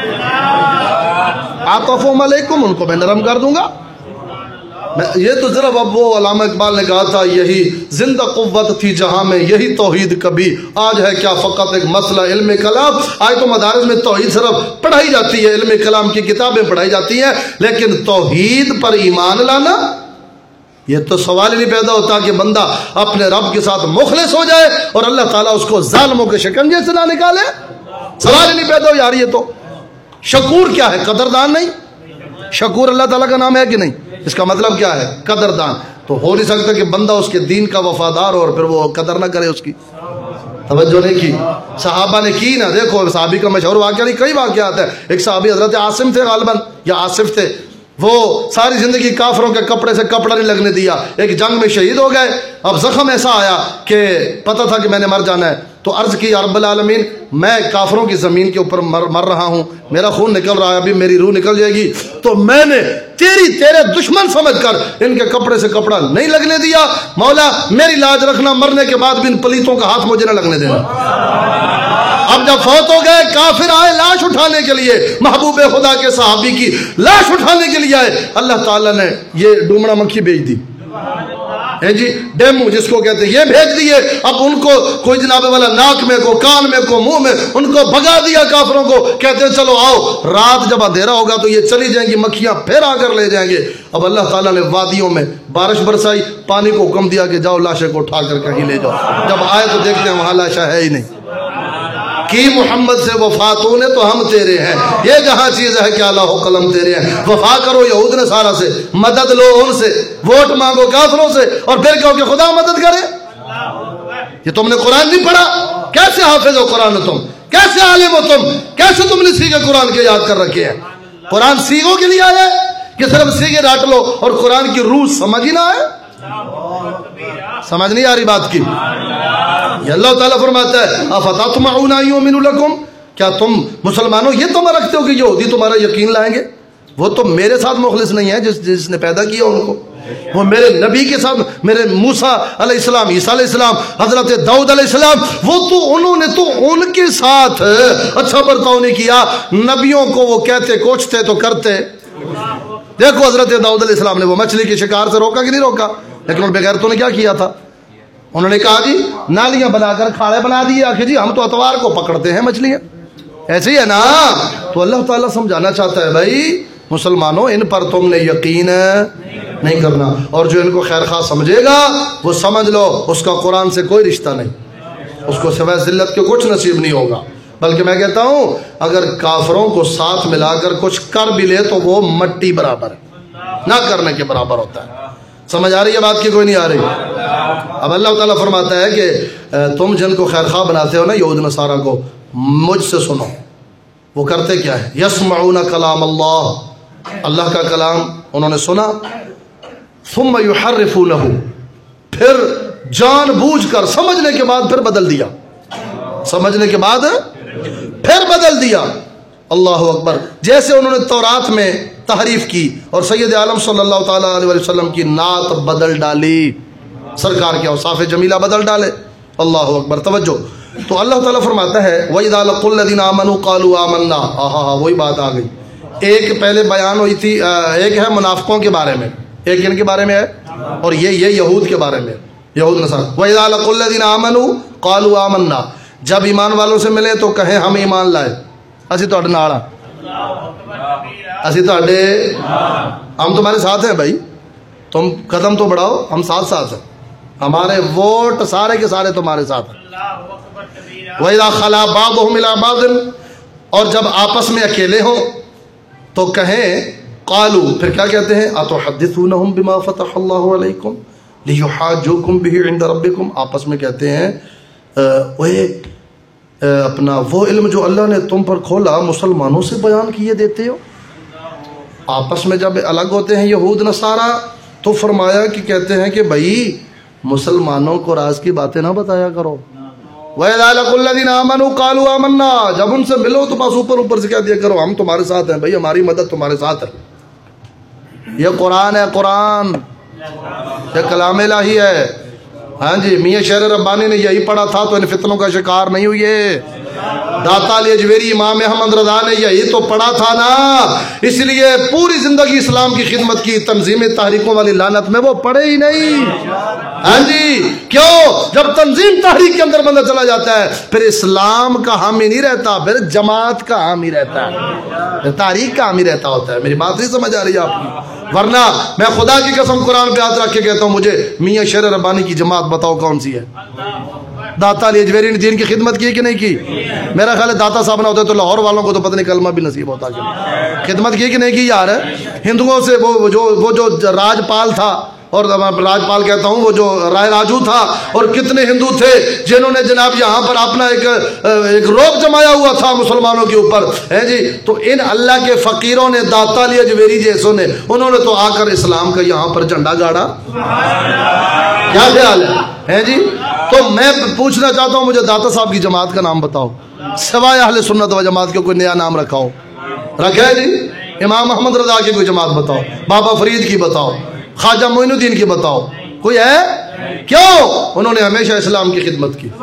اعطفهم علیکم ان کو میں نرم کر دوں گا. یہ تو صرف اب وہ علامہ اقبال نے کہا تھا یہی زندہ قوت تھی جہاں میں یہی توحید کبھی آج ہے کیا فقط ایک مسئلہ علم کلام. آج تو مدارس میں توحید صرف پڑھائی جاتی ہے علم کلام کی کتابیں پڑھائی جاتی ہیں لیکن توحید پر ایمان لانا یہ تو سوال ہی نہیں پیدا ہوتا کہ بندہ اپنے رب کے ساتھ مخلص ہو جائے اور اللہ تعالیٰ اس کو ظالموں کے شکنجے سے نہ نکالے. سوال ہی نہیں پیدا ہو یار. یہ تو شکور کیا ہے قدردان نہیں. شکور اللہ تعالیٰ کا نام ہے کہ نہیں. اس کا مطلب کیا ہے قدردان. تو ہو نہیں سکتا کہ بندہ اس کے دین کا وفادار ہو اور پھر وہ قدر نہ کرے اس کی. توجہ نہیں کی صحابہ نے کی نا. دیکھو صحابی کا مشہور واقعہ نہیں کئی واقعات ہیں. ایک صحابی حضرت عاصم تھے غالباً یا آصف تھے. وہ ساری زندگی کافروں کے کپڑے سے کپڑا نہیں لگنے دیا. ایک جنگ میں شہید ہو گئے. اب زخم ایسا آیا کہ پتہ تھا کہ میں نے مر جانا ہے. تو عرض کی یا رب العالمین میں کافروں کی زمین کے اوپر مر, مر رہا ہوں میرا خون نکل رہا ہے ابھی میری روح نکل جائے گی. تو میں نے تیری تیرے دشمن سمجھ کر ان کے کپڑے سے کپڑا نہیں لگنے دیا. مولا میری لاج رکھنا مرنے کے بعد بھی ان پلیتوں کا ہاتھ مجھے نہ لگنے دینا. اب جب فوت ہو گئے کافر آئے لاش اٹھانے کے لیے محبوب خدا کے صحابی کی لاش اٹھانے کے لیے آئے. اللہ تعالیٰ نے یہ ڈومڑا مکھی بھیج دی ہے جی ڈیمو جس کو کہتے ہیں یہ بھیج دیے. اب ان کو کوئی جناب والا ناک میں کو کان میں کو منہ میں ان کو بھگا دیا کافروں کو. کہتے ہیں چلو آؤ رات جب اندھیرا ہوگا تو یہ چلی جائیں گی مکھیاں پھر آ کر لے جائیں گے. اب اللہ تعالیٰ نے وادیوں میں بارش برسائی پانی کو حکم دیا کہ جاؤ لاشیں کو اٹھا کر کہیں لے جاؤ. جب آئے تو دیکھتے ہیں وہاں لاشا ہے ہی نہیں. کی محمد سے وفاتوں نے تو ہم تیرے ہیں یہ جہاں چیز ہے کیا لاہو قلم تیرے ہیں. وفا کرو یہود نصارہ سے مدد لو ان سے ووٹ مانگو کافروں سے اور پھر کہو کہ خدا مدد کرے. یہ تم نے قرآن نہیں پڑھا. کیسے حافظ ہو قرآن تم کیسے عالم ہو تم کیسے تم نے سیگے قرآن کے یاد کر رکھے ہیں. قرآن سیگوں کے لیے آیا کہ صرف سیگے رٹ لو اور قرآن کی روح سمجھ ہی نہ آئے. سمجھ نہیں آ رہی بات کی. یہ اللہ تعالیٰ فرماتا ہے افتطمعون ان یؤمنوا لکم کیا تم مسلمانوں یہ تم رکھتے ہو کہ یہودی تمہارا یقین لائیں گے. وہ تو میرے ساتھ مخلص نہیں ہے جس جس نے پیدا کیا ان کو. وہ میرے نبی کے ساتھ میرے موسیٰ علیہ السلام عیسیٰ علیہ السلام حضرت داؤد علیہ السلام وہ تو انہوں نے تو ان کے ساتھ اچھا برتاؤ نہیں کیا. نبیوں کو وہ کہتے کچھ تھے تو کرتے. دیکھو حضرت داؤد علیہ السلام نے وہ مچھلی کے شکار سے روکا کہ نہیں روکا لیکن ان بغیرتوں نے کیا کیا تھا. انہوں نے کہا جی نالیاں بنا کر کھاڑے بنا دیے آخر جی ہم تو اتوار کو پکڑتے ہیں مچھلیاں. ایسے ہی ہے نا. تو اللہ تعالیٰ سمجھانا چاہتا ہے بھائی مسلمانوں ان پر تم نے یقین نہیں کرنا اور جو ان کو خیر خواہ سمجھے گا وہ سمجھ لو اس کا قرآن سے کوئی رشتہ نہیں. اس کو سوائے ذلت کے کچھ نصیب نہیں ہوگا. بلکہ میں کہتا ہوں اگر کافروں کو ساتھ ملا کر کچھ کر بھی لے تو وہ مٹی برابر ہے، نہ کرنے کے برابر ہوتا ہے۔ سمجھ آ رہی ہے بات کی کوئی نہیں آ رہی؟ اب اللہ تعالیٰ فرماتا ہے کہ تم جن کو خیر خواہ بناتے ہو نا یہود نصارہ کو، مجھ سے سنو وہ کرتے کیا ہے؟ یسمعون کلام اللہ، اللہ کا کلام انہوں نے سنا، ثم یحرفونہ، پھر جان بوجھ کر سمجھنے کے بعد پھر بدل دیا، سمجھنے کے بعد پھر بدل دیا۔ اللہ اکبر۔ جیسے انہوں نے تورات میں تحریف کی اور سید عالم صلی اللہ تعالیٰ علیہ وسلم کی نعت بدل ڈالی، سرکار کے اوصاف جمیلہ بدل ڈالے۔ اللہ اکبر۔ توجہ۔ تو اللہ تعالیٰ فرماتا ہے وَإِذَا لَقُوا الَّذِينَ آمَنُوا قَالُوا آمَنَّا، آہا ہاں وہی بات آ گئی۔ ایک پہلے بیان ہوئی تھی، ایک ہے منافقوں کے بارے میں، ایک ان کے بارے میں ہے، اور یہ یہ یہود کے بارے میں، یہود نصارہ۔ وَإِذَا لَقُوا الَّذِينَ آمَنُوا قَالُوا آمَنَّا، جب ایمان والوں سے ملے تو کہیں ہم ایمان لائے، اسی تہاڈے نال ہاں، اسی تہاڈے، ہم تمہارے ساتھ ہیں بھائی، تم قدم تو بڑھاؤ، ہم ساتھ ساتھ ہیں، ہمارے ووٹ سارے کے سارے تمہارے ساتھ ہیں۔ وَإِذَا خَلَا بَعْضُهُمْ إِلَىٰ بَعْضٍ، اور جب آپس میں اکیلے ہوں تو کہیں قالوا، پھر کیا کہتے ہیں؟ أَتُحَدِّثُونَهُمْ بِمَا فَتَحَ اللَّهُ عَلَيْكُمْ لِيُحَاجُّوكُمْ بِهِ عِندَ رَبِّكُمْ، آپس میں کہتے ہیں وہ اپنا وہ علم جو اللہ نے تم پر کھولا مسلمانوں سے بیان کیے دیتے ہو۔ آپس میں جب الگ ہوتے ہیں یہود نصارہ تو فرمایا کہ کہتے ہیں کہ بھائی مسلمانوں کو راز کی باتیں نہ بتایا کرو۔ وَإِذَا لَقُوا الَّذِينَ آمَنُوا قَالُوا آمَنَّا، جب ان سے ملو تو بس اوپر اوپر سے کہہ دیا کرو ہم تمہارے ساتھ ہیں بھائی، ہماری مدد تمہارے ساتھ ہے۔ یہ قرآن ہے، قرآن یہ کلام الہی ہے۔ ہاں جی، میاں شیر ربانی نے یہی پڑھا تھا تو ان فتنوں کا شکار نہیں ہوئے۔ داتا علی اجویری امام احمد رضا نے یہی تو پڑھا تھا نا، اس لیے پوری زندگی اسلام کی خدمت کی، تنظیم تحریکوں والی لعنت میں وہ پڑھے ہی نہیں۔ ہاں جی، کیوں؟ جب تنظیم تحریک کے اندر بندہ چلا جاتا ہے پھر اسلام کا حامی نہیں رہتا، پھر جماعت کا حامی رہتا ہے، پھر تحریک کا حامی رہتا ہوتا ہے۔ میری بات نہیں سمجھ آ رہی ہے آپ کی؟ ورنہ میں خدا کی قسم قرآن پہ ہاتھ رکھ کے کہتا ہوں مجھے میاں شیر ربانی کی جماعت بتاؤ کون سی ہے؟ داتا علی اجویری نے دین کی خدمت کی کہ نہیں کی؟ میرا خیال ہے داتا صاحب نہ ہوتے تو لاہور والوں کو تو پتہ نہیں کلمہ بھی نصیب ہوتا کہ خدمت کی کہ نہیں کی یار۔ ہندوؤں سے وہ جو وہ جو راج پال تھا، اور راج پال کہتا ہوں وہ جو رائے راجو تھا، اور کتنے ہندو تھے جنہوں نے جناب یہاں پر اپنا ایک ایک روب جمایا ہوا تھا مسلمانوں کے اوپر، ہے جی۔ تو ان اللہ کے فقیروں نے، داتا علی اجویری جیسوں نے، انہوں نے تو آ کر اسلام کا یہاں پر جھنڈا گاڑا۔ کیا خیال ہے ہے جی؟ تو میں پوچھنا چاہتا ہوں مجھے داتا صاحب کی جماعت کا نام بتاؤ، سوائے اہل سنت و جماعت کے کوئی نیا نام رکھا ہو؟ رکھا ہے جی؟ امام احمد رضا کی کوئی جماعت بتاؤ، بابا فرید کی بتاؤ، خواجہ معین الدین کی بتاؤ، کوئی ہے؟ کیوں؟ انہوں نے ہمیشہ اسلام کی خدمت کی۔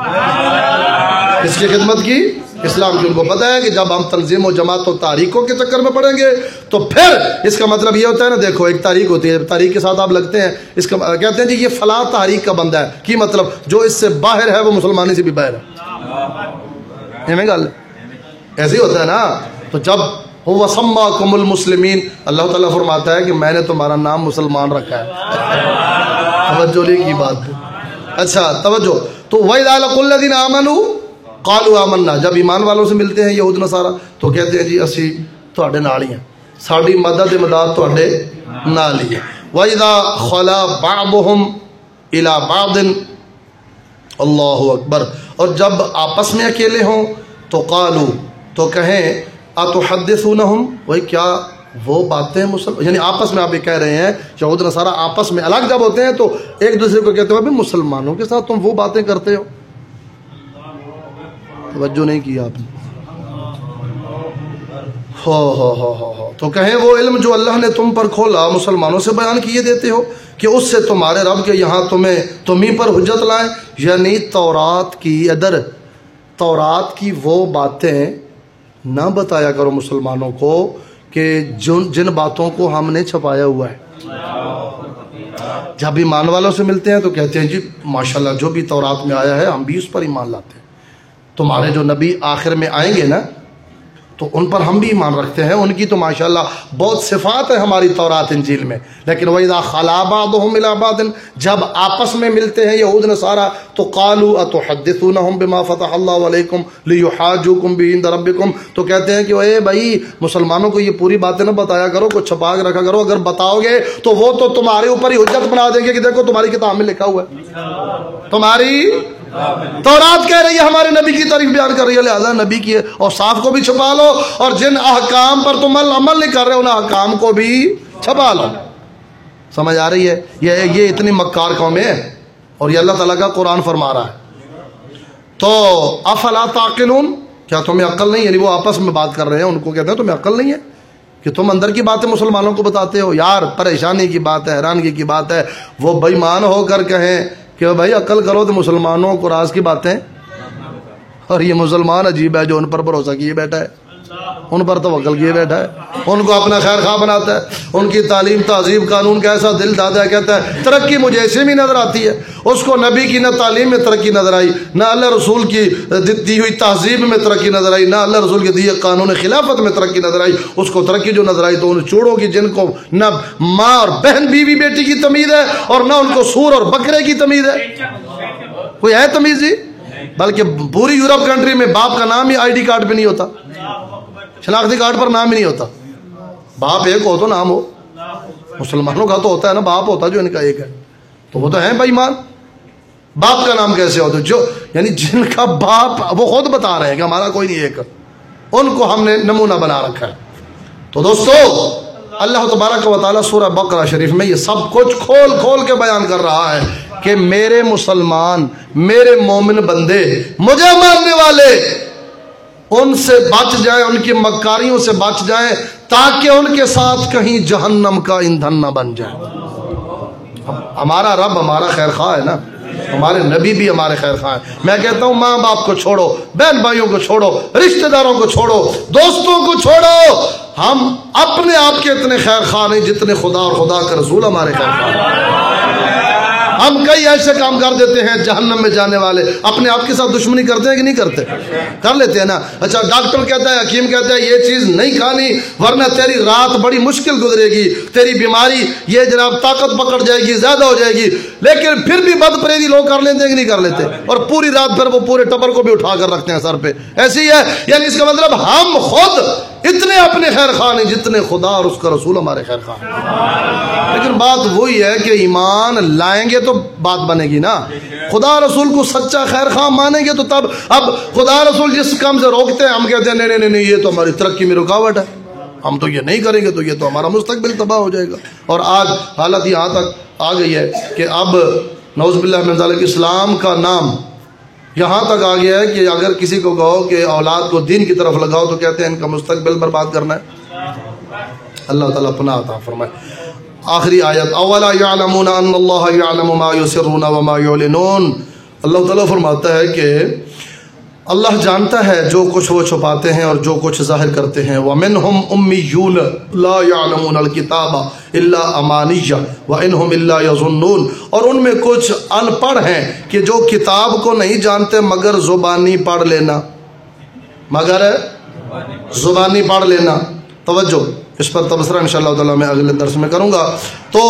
اس کی خدمت کی اسلام کی۔ ان کو پتہ ہے کہ جب ہم تنظیم و جماعت و تحریکوں کے چکر میں پڑیں گے تو پھر اس کا مطلب یہ ہوتا ہے نا، دیکھو ایک تحریک ہوتی ہے، تحریک کے ساتھ آپ لگتے ہیں، اس کا کہتے ہیں جی یہ فلاں تحریک کا بندہ ہے، کی مطلب جو اس سے باہر ہے وہ مسلمانی سے بھی باہر ہے۔ یہ گل ایسے ہی ہوتا ہے نا۔ تو جب هو سماکم المسلمین، اللہ تعالیٰ فرماتا ہے کہ میں نے تمہارا نام مسلمان رکھا ہے۔ توجہ لے کی بات ہے۔ اچھا توجہ۔ تو وَإِذَا لَقُوا الَّذِينَ آمَنُوا قَالُوا آمَنَّا، جب ایمان والوں سے ملتے ہیں یہود نصارہ تو کہتے ہیں جی اسی تواڈے نال ہی ہیں، ساڈی مدد امداد تواڈے نال ہی ہے۔ وَإِذَا خَلَا بَعْضُهُمْ إِلَىٰ بَعْضٍ، اللہ اکبر، اور جب آپس میں اکیلے ہوں تو قالوا، تو کہیں اتحدثونہم، وہی کیا وہ باتیں مسلم، یعنی آپس میں آپ یہ کہہ رہے ہیں یہود نصارہ آپس میں الگ جب ہوتے ہیں تو ایک دوسرے کو کہتے ہو مسلمانوں کے ساتھ تم وہ باتیں کرتے ہو۔ توجہ نہیں کی آپ نے؟ ہو ہو ہو ہو ہو تو کہیں وہ علم جو اللہ نے تم پر کھولا مسلمانوں سے بیان کیے دیتے ہو کہ اس سے تمہارے رب کے یہاں تمہیں تمہیں پر حجت لائیں، یعنی تورات کی ادر تورات کی وہ باتیں نہ بتایا کرو مسلمانوں کو کہ جن جن باتوں کو ہم نے چھپایا ہوا ہے۔ جب ایمان والوں سے ملتے ہیں تو کہتے ہیں جی ماشاءاللہ جو بھی تورات میں آیا ہے ہم بھی اس پر ایمان لاتے ہیں۔ تمہارے جو نبی آخر میں آئیں گے نا تو ان پر ہم بھی ایمان رکھتے ہیں. ان کی تو ماشاءاللہ بہت صفات ہیں ہماری تورات انجیل میں. لیکن وَإِذَا خَلَا بَعْضُهُمْ إِلَىٰ بَعْضٍ جب آپس میں ملتے ہیں یہود نصارہ تو قَالُوا أَتُحَدِّثُونَهُم بِمَا فَتَحَ اللَّهُ عَلَيْكُمْ لِيُحَاجُّوكُمْ بِهِ عِندَ رَبِّكُمْ تو کہتے ہیں کہ اے بھائی مسلمانوں کو یہ پوری باتیں نہ بتایا کرو, کچھ چھپا کے رکھا کرو. اگر بتاؤ گے تو وہ تو تمہارے اوپر ہی حجت بنا دیں گے کہ دیکھو تمہاری کتاب میں لکھا ہوا ہے, تمہاری تورات کہہ رہی ہے, ہمارے نبی کی تعریف بیان کر رہی ہے, لہذا نبی کی اوصاف کو بھی چھپا لو اور جن احکام پر تم عمل نہیں کر رہے ان احکام کو بھی چھپا لو. سمجھ آ رہی ہے؟ یہ یہ اتنی مکار قوم ہے اور یہ اللہ تعالیٰ کا قرآن فرما رہا ہے. تو افلا تعقلون کیا تمہیں عقل نہیں؟ یعنی وہ آپس میں بات کر رہے ہیں, ان کو کہتے ہیں تمہیں عقل نہیں ہے کہ تم اندر کی باتیں مسلمانوں کو بتاتے ہو. یار پریشانی کی بات ہے, حیرانگی کی بات ہے. وہ بے ایمان ہو کر کہیں کہ بھائی عقل کرو تو مسلمانوں کو راز کی باتیں, اور یہ مسلمان عجیب ہے جو ان پر بھروسہ کیے بیٹھا ہے, ان پر توکل کیے بیٹھا ہے, ان کو اپنا خیر خواہ بناتا ہے. ان کی تعلیم تہذیب قانون کا ایسا دل دادا ہے, کہتا ہے ترقی مجھے ایسے بھی نظر آتی ہے. اس کو نبی کی نہ تعلیم میں ترقی نظر آئی, نہ اللہ رسول کی دی ہوئی تہذیب میں ترقی نظر آئی, نہ اللہ رسول کے دیے قانون خلافت میں ترقی نظر آئی. اس کو ترقی جو نظر آئی تو ان چوڑوں کی جن کو نہ ماں اور بہن بیوی بیٹی کی تمیز ہے اور نہ ان کو سور اور بکرے کی تمیز ہے. کوئی ہے تمیز جی؟ بلکہ پوری یورپ کنٹری میں باپ کا نام ہی آئی ڈی کارڈ پہ نہیں ہوتا, شناختی کارڈ پر نام ہی نہیں ہوتا. باپ ایک ہو تو نام ہو, مسلمانوں کا تو ہوتا ہے نا, باپ ہوتا جو ان کا ایک ہے, تو وہ تو ہیں بھائی مان. باپ کا نام کیسے ہوتا؟ جو یعنی جن کا باپ وہ خود بتا رہے ہیں کہ ہمارا کوئی نہیں ایک, ان کو ہم نے نمونہ بنا رکھا ہے. تو دوستو اللہ تبارک و تعالیٰ سورہ بقرہ شریف میں یہ سب کچھ کھول کھول کے بیان کر رہا ہے کہ میرے مسلمان, میرے مومن بندے, مجھے ماننے والے ان سے بچ جائیں, ان کی مکاریوں سے بچ جائیں تاکہ ان کے ساتھ کہیں جہنم کا ایندھن نہ بن جائے. ہمارا رب ہمارا خیر خواہ ہے نا, ہمارے نبی بھی ہمارے خیر خواہ ہیں. میں کہتا ہوں ماں باپ کو چھوڑو, بہن بھائیوں کو چھوڑو, رشتہ داروں کو چھوڑو, دوستوں کو چھوڑو. ہم اپنے آپ کے اتنے خیر خواہ نہیں جتنے خدا اور خدا کا رسول ہمارے خیر خواہ ہیں. ہم کئی ایسے کام کر دیتے ہیں جہنم میں جانے والے, اپنے آپ کے ساتھ دشمنی کرتے ہیں کہ نہیں کرتے؟ کر لیتے ہیں نا. اچھا ڈاکٹر کہتا ہے, حکیم کہتا ہے یہ چیز نہیں کھانی ورنہ تیری رات بڑی مشکل گزرے گی, تیری بیماری یہ جناب طاقت پکڑ جائے گی, زیادہ ہو جائے گی. لیکن پھر بھی بد پریزی لوگ کر لیتے ہیں کہ نہیں کر لیتے, اور پوری رات پھر وہ پورے ٹبر کو بھی اٹھا کر رکھتے ہیں سر پہ. ایسی ہے یعنی اس کا مطلب ہم خود اتنے اپنے خیر خواہ نہیں جتنے خدا اور اس کا رسول ہمارے خیر خواہ ہیں. لیکن بات وہی ہے کہ ایمان لائیں گے تو بات بنے گی نا. خدا رسول کو سچا خیر خواہ مانیں گے تو تب, اب خدا رسول جس کام سے روکتے ہیں ہم کہتے ہیں نہیں نہیں نہیں یہ تو ہماری ترقی میں رکاوٹ ہے, ہم تو یہ نہیں کریں گے تو یہ تو ہمارا مستقبل تباہ ہو جائے گا. اور آج حالت یہاں تک آ گئی ہے کہ اب نعوذ باللہ من ذالک اسلام کا نام یہاں تک آ گیا ہے کہ اگر کسی کو کہو کہ اولاد کو دین کی طرف لگاؤ تو کہتے ہیں ان کا مستقبل برباد کرنا ہے. اللہ تعالیٰ پناہ عطا فرمائے. آخری آیت, اولا یعلمون ان اللہ یعلم ما یسرون وما یعلنون. اللہ تعالیٰ فرماتا ہے کہ اللہ جانتا ہے جو کچھ وہ چھپاتے ہیں اور جو کچھ ظاہر کرتے ہیں. وَمِنْهُمْ أُمِّيُّونَ لَا يَعْلَمُونَ الْكِتَابَ إِلَّا أَمَانِيَّ وَإِنْهُمْ إِلَّا يَظُنُّونَ. اور ان میں کچھ ان پڑھ ہیں کہ جو کتاب کو نہیں جانتے مگر زبانی پڑھ لینا, مگر زبانی پڑھ لینا. توجہ, اس پر تبصرہ انشاءاللہ تعالیٰ میں اگلے درس میں کروں گا. تو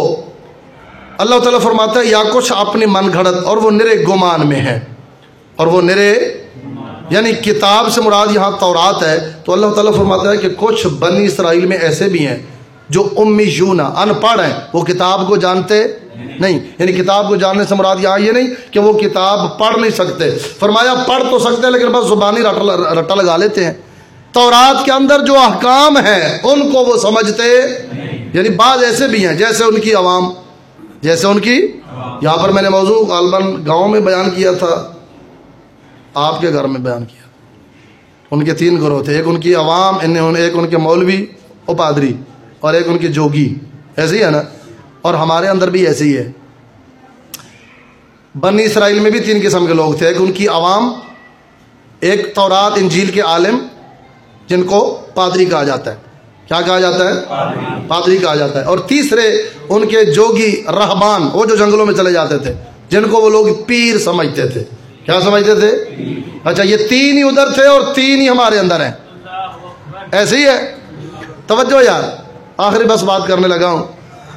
اللہ تعالیٰ فرماتا ہے یا کچھ اپنی من گھڑت اور وہ نرے گمان میں ہے, اور وہ نرے یعنی کتاب سے مراد یہاں تورات ہے. تو اللہ تعالیٰ فرماتا ہے کہ کچھ بنی اسرائیل میں ایسے بھی ہیں جو امیون ان پڑھ ہیں, وہ کتاب کو جانتے نہیں. یعنی کتاب کو جاننے سے مراد یہاں یہ نہیں کہ وہ کتاب پڑھ نہیں سکتے, فرمایا پڑھ تو سکتے ہیں لیکن بس زبانی رٹا لگا لیتے ہیں. تورات کے اندر جو احکام ہیں ان کو وہ سمجھتے, یعنی بعض ایسے بھی ہیں جیسے ان کی عوام, جیسے ان کی, یہاں پر میں نے موضوع غالباً گاؤں میں بیان کیا تھا, آپ کے گھر میں بیان کیا. ان کے تین گروہ تھے, ایک ان کی عوام, ایک ان کے مولوی و پادری, اور ایک ان کی جوگی. ایسے ہی ہے نا, اور ہمارے اندر بھی ایسے ہی ہے. بنی اسرائیل میں بھی تین قسم کے لوگ تھے, ایک ان کی عوام, ایک تورات انجیل کے عالم جن کو پادری کہا جاتا ہے. کیا کہا جاتا ہے؟ پادری کہا جاتا ہے. اور تیسرے ان کے جوگی رہبان, وہ جو جنگلوں میں چلے جاتے تھے جن کو وہ لوگ پیر سمجھتے تھے. کیا سمجھتے تھے؟ اچھا, یہ تین ہی ادھر تھے اور تین ہی ہمارے اندر ہیں. ایسے ہی ہے. توجہ یار, آخری بس بات کرنے لگا ہوں.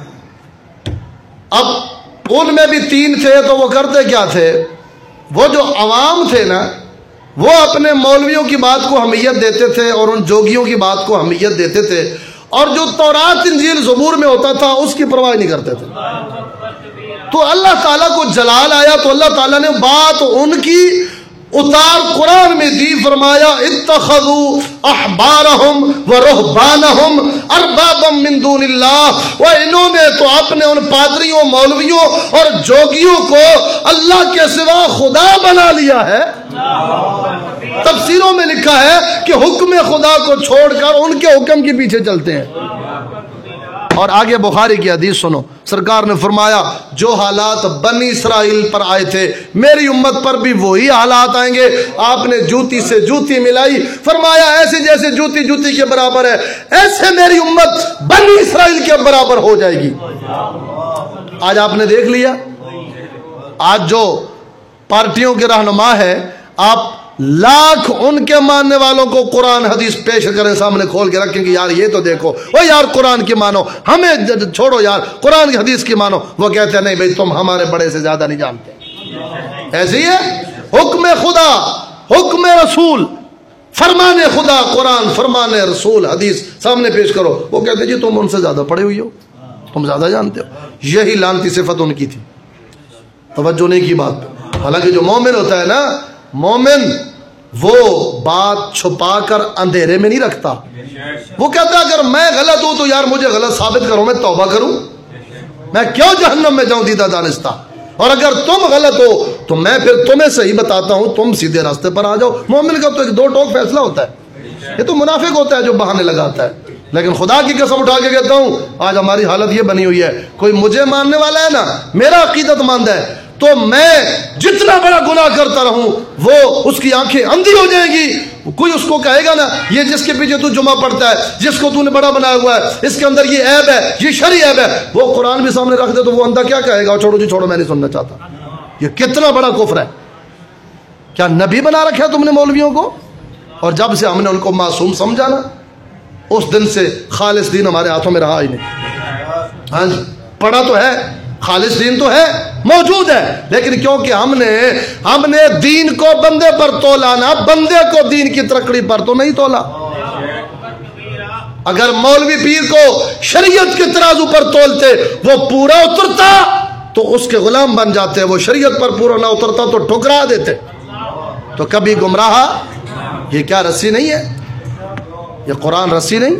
اب ان میں بھی تین تھے تو وہ کرتے کیا تھے؟ وہ جو عوام تھے نا, وہ اپنے مولویوں کی بات کو اہمیت دیتے تھے اور ان جوگیوں کی بات کو اہمیت دیتے تھے, اور جو تورات انجیل زبور میں ہوتا تھا اس کی پرواہ نہیں کرتے تھے. تو اللہ تعالیٰ کو جلال آیا تو اللہ تعالیٰ نے بات ان کی اتار قرآن میں دی, فرمایا اتخذوا احبارہم ورہبانہم اربابا من دون اللہ, وہ انہوں نے تو اپنے ان پادریوں, مولویوں اور جوگیوں کو اللہ کے سوا خدا بنا لیا ہے. تفسیروں میں لکھا ہے کہ حکم خدا کو چھوڑ کر ان کے حکم کے پیچھے چلتے ہیں. اور آگے بخاری کی حدیث سنو, سرکار نے فرمایا جو حالات بنی اسرائیل پر آئے تھے میری امت پر بھی وہی حالات آئیں گے. آپ نے جوتی سے جوتی ملائی, فرمایا ایسے جیسے جوتی جوتی کے برابر ہے ایسے میری امت بنی اسرائیل کے برابر ہو جائے گی. آج آپ نے دیکھ لیا, آج جو پارٹیوں کے رہنما ہے, آپ لاکھ ان کے ماننے والوں کو قرآن حدیث پیش کریں, سامنے کھول کے رکھیں کہ یار یہ تو دیکھو, وہ یار قرآن کی مانو, ہمیں چھوڑو یار قرآن کی حدیث کی مانو. وہ کہتے ہیں نہیں بھائی تم ہمارے بڑے سے زیادہ نہیں جانتے. ایسے ہی ہے حکم خدا, حکم رسول, فرمان خدا قرآن, فرمان رسول حدیث سامنے پیش کرو, وہ کہتے ہیں جی تم ان سے زیادہ پڑھے ہوئی ہو, تم زیادہ جانتے ہو. یہی لعنتی صفت ان کی تھی, توجہ نہیں کی بات پہ. حالانکہ جو مومن ہوتا ہے نا, مومن وہ بات چھپا کر اندھیرے میں نہیں رکھتا. وہ کہتا ہے اگر میں غلط ہوں تو یار مجھے غلط ثابت کرو, میں توبہ کروں, میں کیوں جہنم میں جاؤں دیدہ دانستہ, اور اگر تم غلط ہو تو میں پھر تمہیں صحیح بتاتا ہوں, تم سیدھے راستے پر آ جاؤ. مومن کا تو ایک دو ٹوک فیصلہ ہوتا ہے. یہ تو منافق ہوتا ہے جو بہانے لگاتا ہے. لیکن خدا کی قسم اٹھا کے کہتا ہوں آج ہماری حالت یہ بنی ہوئی ہے, کوئی مجھے ماننے والا ہے نا, میرا عقیدت مند ہے, تو میں جتنا بڑا گناہ کرتا رہوں وہ اس کی آنکھیں اندھی ہو جائیں گی. کوئی اس کو کہے گا نا یہ جس کے پیچھے تو جمعہ پڑھتا ہے, جس کو تو نے بڑا بنایا ہوا ہے, اس کے اندر یہ عیب ہے, یہ شرعی عیب ہے, وہ قرآن بھی سامنے رکھ دے تو وہ اندھا کیا کہے گا, چھوڑو جی چھوڑو میں نہیں سننا چاہتا. یہ کتنا بڑا کفر ہے. کیا نبی بنا رکھا ہے تم نے مولویوں کو؟ اور جب سے ہم نے ان کو معصوم سمجھا نا, اس دن سے خالص دین ہمارے ہاتھوں میں رہا ہی نہیں. ہاں جی, پڑھا تو ہے, خالص دین تو ہے, موجود ہے, لیکن کیونکہ ہم نے ہم نے دین کو بندے پر تولا نا, بندے کو دین کی ترکڑی پر تو نہیں تولا. اگر مولوی پیر کو شریعت کے ترازو پر تولتے, وہ پورا اترتا تو اس کے غلام بن جاتے, وہ شریعت پر پورا نہ اترتا تو ٹھکرا دیتے. تو کبھی گمراہ, یہ کیا رسی نہیں ہے, یہ قرآن رسی نہیں.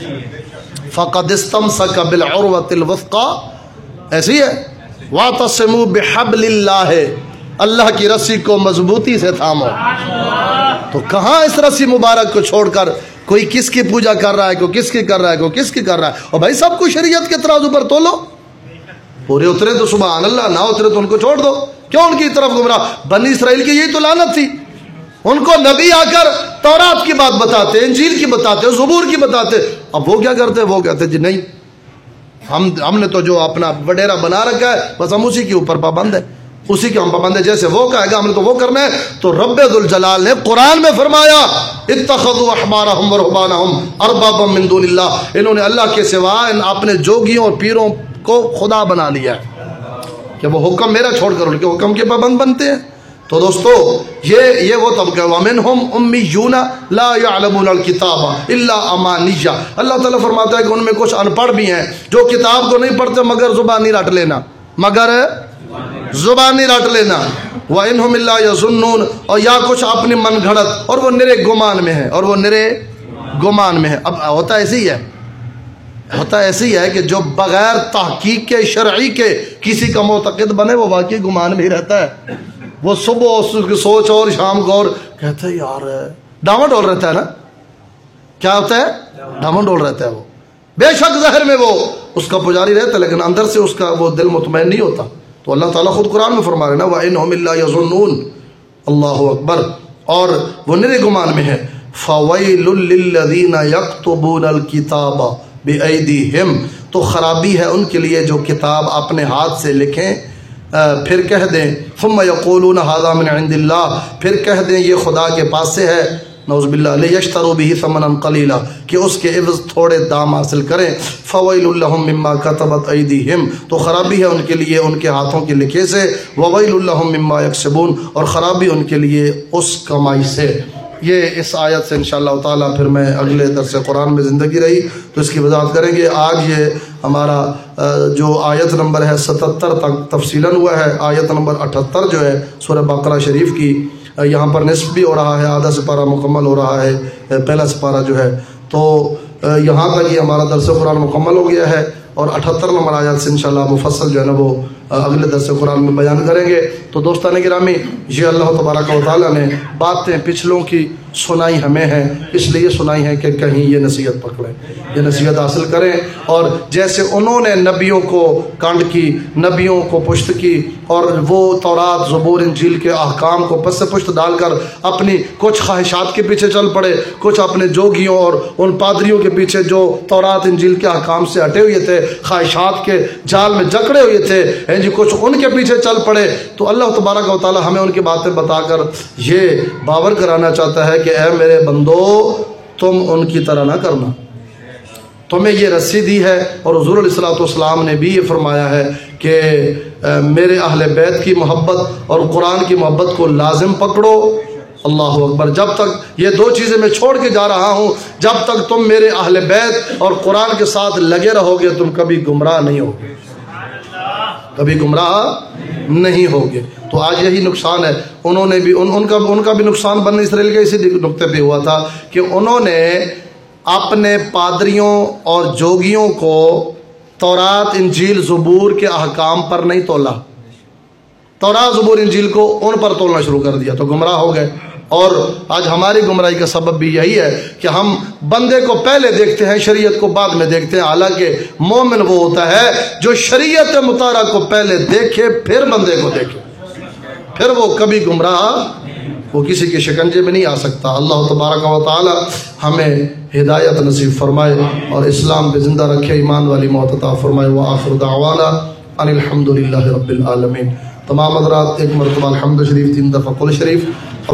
فقد استمسک بالعروۃ الوثقی, ایسی ہے, وَاعْتَصِمُوا بِحَبْلِ اللَّهِ, اللہ کی رسی کو مضبوطی سے تھامو. تو کہاں اس رسی مبارک کو چھوڑ کر کوئی کس کی پوجا کر رہا ہے, کوئی کس کی کر رہا ہے, کوئی کس کی کر رہا ہے. اور بھائی سب کو شریعت کے ترازو پر تولو, پورے اترے تو سبحان اللہ, نہ اترے تو ان کو چھوڑ دو. کیوں ان کی طرف گمراہ؟ بنی اسرائیل کی یہی تو لعنت تھی. ان کو نبی آ کر تورات کی بات بتاتے, انجیل کی بتاتے, زبور کی بتاتے. اب وہ کیا کرتے, وہ کہتے جی نہیں, ہم ہم نے تو جو اپنا وڈیرا بنا رکھا ہے بس ہم اسی کے اوپر پابند ہے, اسی کے ہم پابند ہے, جیسے وہ کہے گا ہم نے تو وہ کرنا ہے. تو رب ذوالجلال نے قرآن میں فرمایا اتخذوا احبارہم ورہبانہم اربابا من دون اللہ, انہوں نے اللہ کے سوا ان اپنے جوگیوں اور پیروں کو خدا بنا لیا ہے کہ وہ حکم میرا چھوڑ کر ان کے حکم کے پابند بنتے ہیں. تو دوستو یہ یہ وہ طبقہ ہے, وَمِنْهُمْ أُمِّيُّونَ لَا يَعْلَمُونَ الْكِتَابَ إِلَّا أَمَانِيَّ. اللہ تعالیٰ فرماتا ہے کہ ان میں کچھ ان پڑھ بھی ہیں جو کتاب کو نہیں پڑھتے مگر زبانی رٹ لینا, مگر زبانی رٹ لینا. وَإِنْهُمْ إِلَّا يَظُنُّونَ, اور یا کچھ اپنی من گھڑت, اور وہ نرے گمان میں ہے, اور وہ نرے گمان میں ہے. اب ہوتا ایسے ہی ہے, ہوتا ایسے ہی ہے کہ جو بغیر تحقیق کے شرعی کے کسی کا معتقد بنے وہ واقعی گمان میں ہی رہتا ہے. وہ صبح اس کی سوچ اور شام کو اور کہتا ہے یار ڈاما ڈول رہتا ہے نا, کیا ہوتا ہے, ڈاما ڈول رہتا ہے. وہ بے شک ظاہر میں وہ اس کا پجاری رہتا ہے لیکن اندر سے اس کا وہ دل مطمئن نہیں ہوتا. تو اللہ تعالیٰ خود قرآن میں فرما رہے نا وَإِنْهُمْ إِلَّا يَظُنُّونَ, اللہ اکبر, اور وہ نرے گمان میں ہے. فَوَيْلٌ لِلَّذِينَ يَكْتُبُونَ الْكِتَابَ بِأَيْدِيهِمْ, تو خرابی ہے ان کے لیے جو کتاب اپنے ہاتھ سے لکھیں, پھر کہہ دیں ثم یقولون ھذا من عند اللہ, پھر کہہ دیں یہ خدا کے پاس سے ہے. नऊज़ बिल्लाह लियश्तरू बिही समनन कलीला, कि उसके इवज़ थोड़े दाम हासिल करें। फ़वैलुल लहुम मिम्मा कतबत ऐदीहिम, तो ख़राबी है उनके लिए उनके हाथों के लिखे से। ववैलुल लहुम मिम्मा यक्सबून, और ख़राबी उनके लिए उस कमाई से। ये इस आयत से इंशाअल्लाह ताला फिर मैं अगले दरस कुरान में ज़िंदगी रही तो इसकी वजाहत करेंगे। आज ये हमारा जो आयत नंबर है सतहत्तर तक तफसीलन हुआ है। आयत नंबर अठहत्तर जो है सूरह बकरा शरीफ की, यहाँ पर निस्फ भी हो रहा है, आधा सिपारा मुकम्मल हो रहा है, पहला सिपारा जो है, तो यहाँ तक ये हमारा दरस कुरान मुकम्मल हो गया है। और अठहत्तर नंबर आयत से इंशाअल्लाह मुफस्सल जो है ना वो अगले दरस कुरान में बयान करेंगे। तो दोस्तान गिरामी, ये अल्लाह तबारक व तआला ने बातें पिछलों की सुनाई हमें हैं, इसलिए सुनाई है कि कहीं ये नसीहत पकड़ें, ये नसीहत हासिल करें। और जैसे उन्होंने नबियों को कांड की, नबियों को पुश्त की, और वो तौरात ज़बूर इंजील के अहकाम को पस पुश्त डालकर अपनी कुछ ख्वाहिशात के पीछे चल पड़े, कुछ अपने जोगियों और उन पादरियों के पीछे जो तौरात इंजील के अहकाम से हटे हुए थे, ख्वाहिशात के जाल में जकड़े हुए थे, हैं जी, कुछ उनके पीछे चल पड़े। तो अल्लाह तबारक व तआला हमें उनकी बातें बताकर ये बावर कराना चाहता है कि ऐ मेरे बंदो, तुम उनकी तरह ना करना, तुम्हें ये रस्सी दी है। और हुज़ूर अलैहिस्सलातु वस्सलाम ने भी ये फरमाया है कि मेरे अहले बैत की मोहब्बत और कुरान की मोहब्बत को लाजिम पकड़ो। अल्लाह अकबर। जब तक ये दो चीज़ें मैं छोड़ के जा रहा हूँ, जब तक तुम मेरे अहले बैत और कुरान के साथ लगे रहोगे, तुम कभी गुमराह नहीं होगे, कभी गुमराह नहीं होगे। तो आज यही नुकसान है। उन्होंने भी उन, उनका उनका भी नुकसान बनी इसराइल के इसी नुक्ते पे हुआ था कि उन्होंने अपने पादरियों और जोगियों को तौरात इंजील ज़बूर के अहकाम पर नहीं तोला, तौरात ज़बूर इंजील को उन पर तोलना शुरू कर दिया, तो गुमराह हो गए। और आज हमारी गुमराही का सबब भी यही है कि हम बंदे को पहले देखते हैं, शरीयत को बाद में देखते हैं। हालांकि मोमिन वो होता है जो शरीयत मुतारा को पहले देखे फिर बंदे को देखे, फिर वो कभी गुमराह, वो किसी के शिकंजे में नहीं आ सकता। अल्लाह तबारक व तआला हमें हिदायत नसीब फरमाए और इस्लाम पे जिंदा रखे, ईमान वाली मौत अता फरमाए। व आखिर दावाना अनिल हम्दुलिल्लाहि रब्बिल आलमीन। तमाम हज़रात एक मरतबा अल्हम्दु शरीफ तीन दफ़ा कुल शरीफ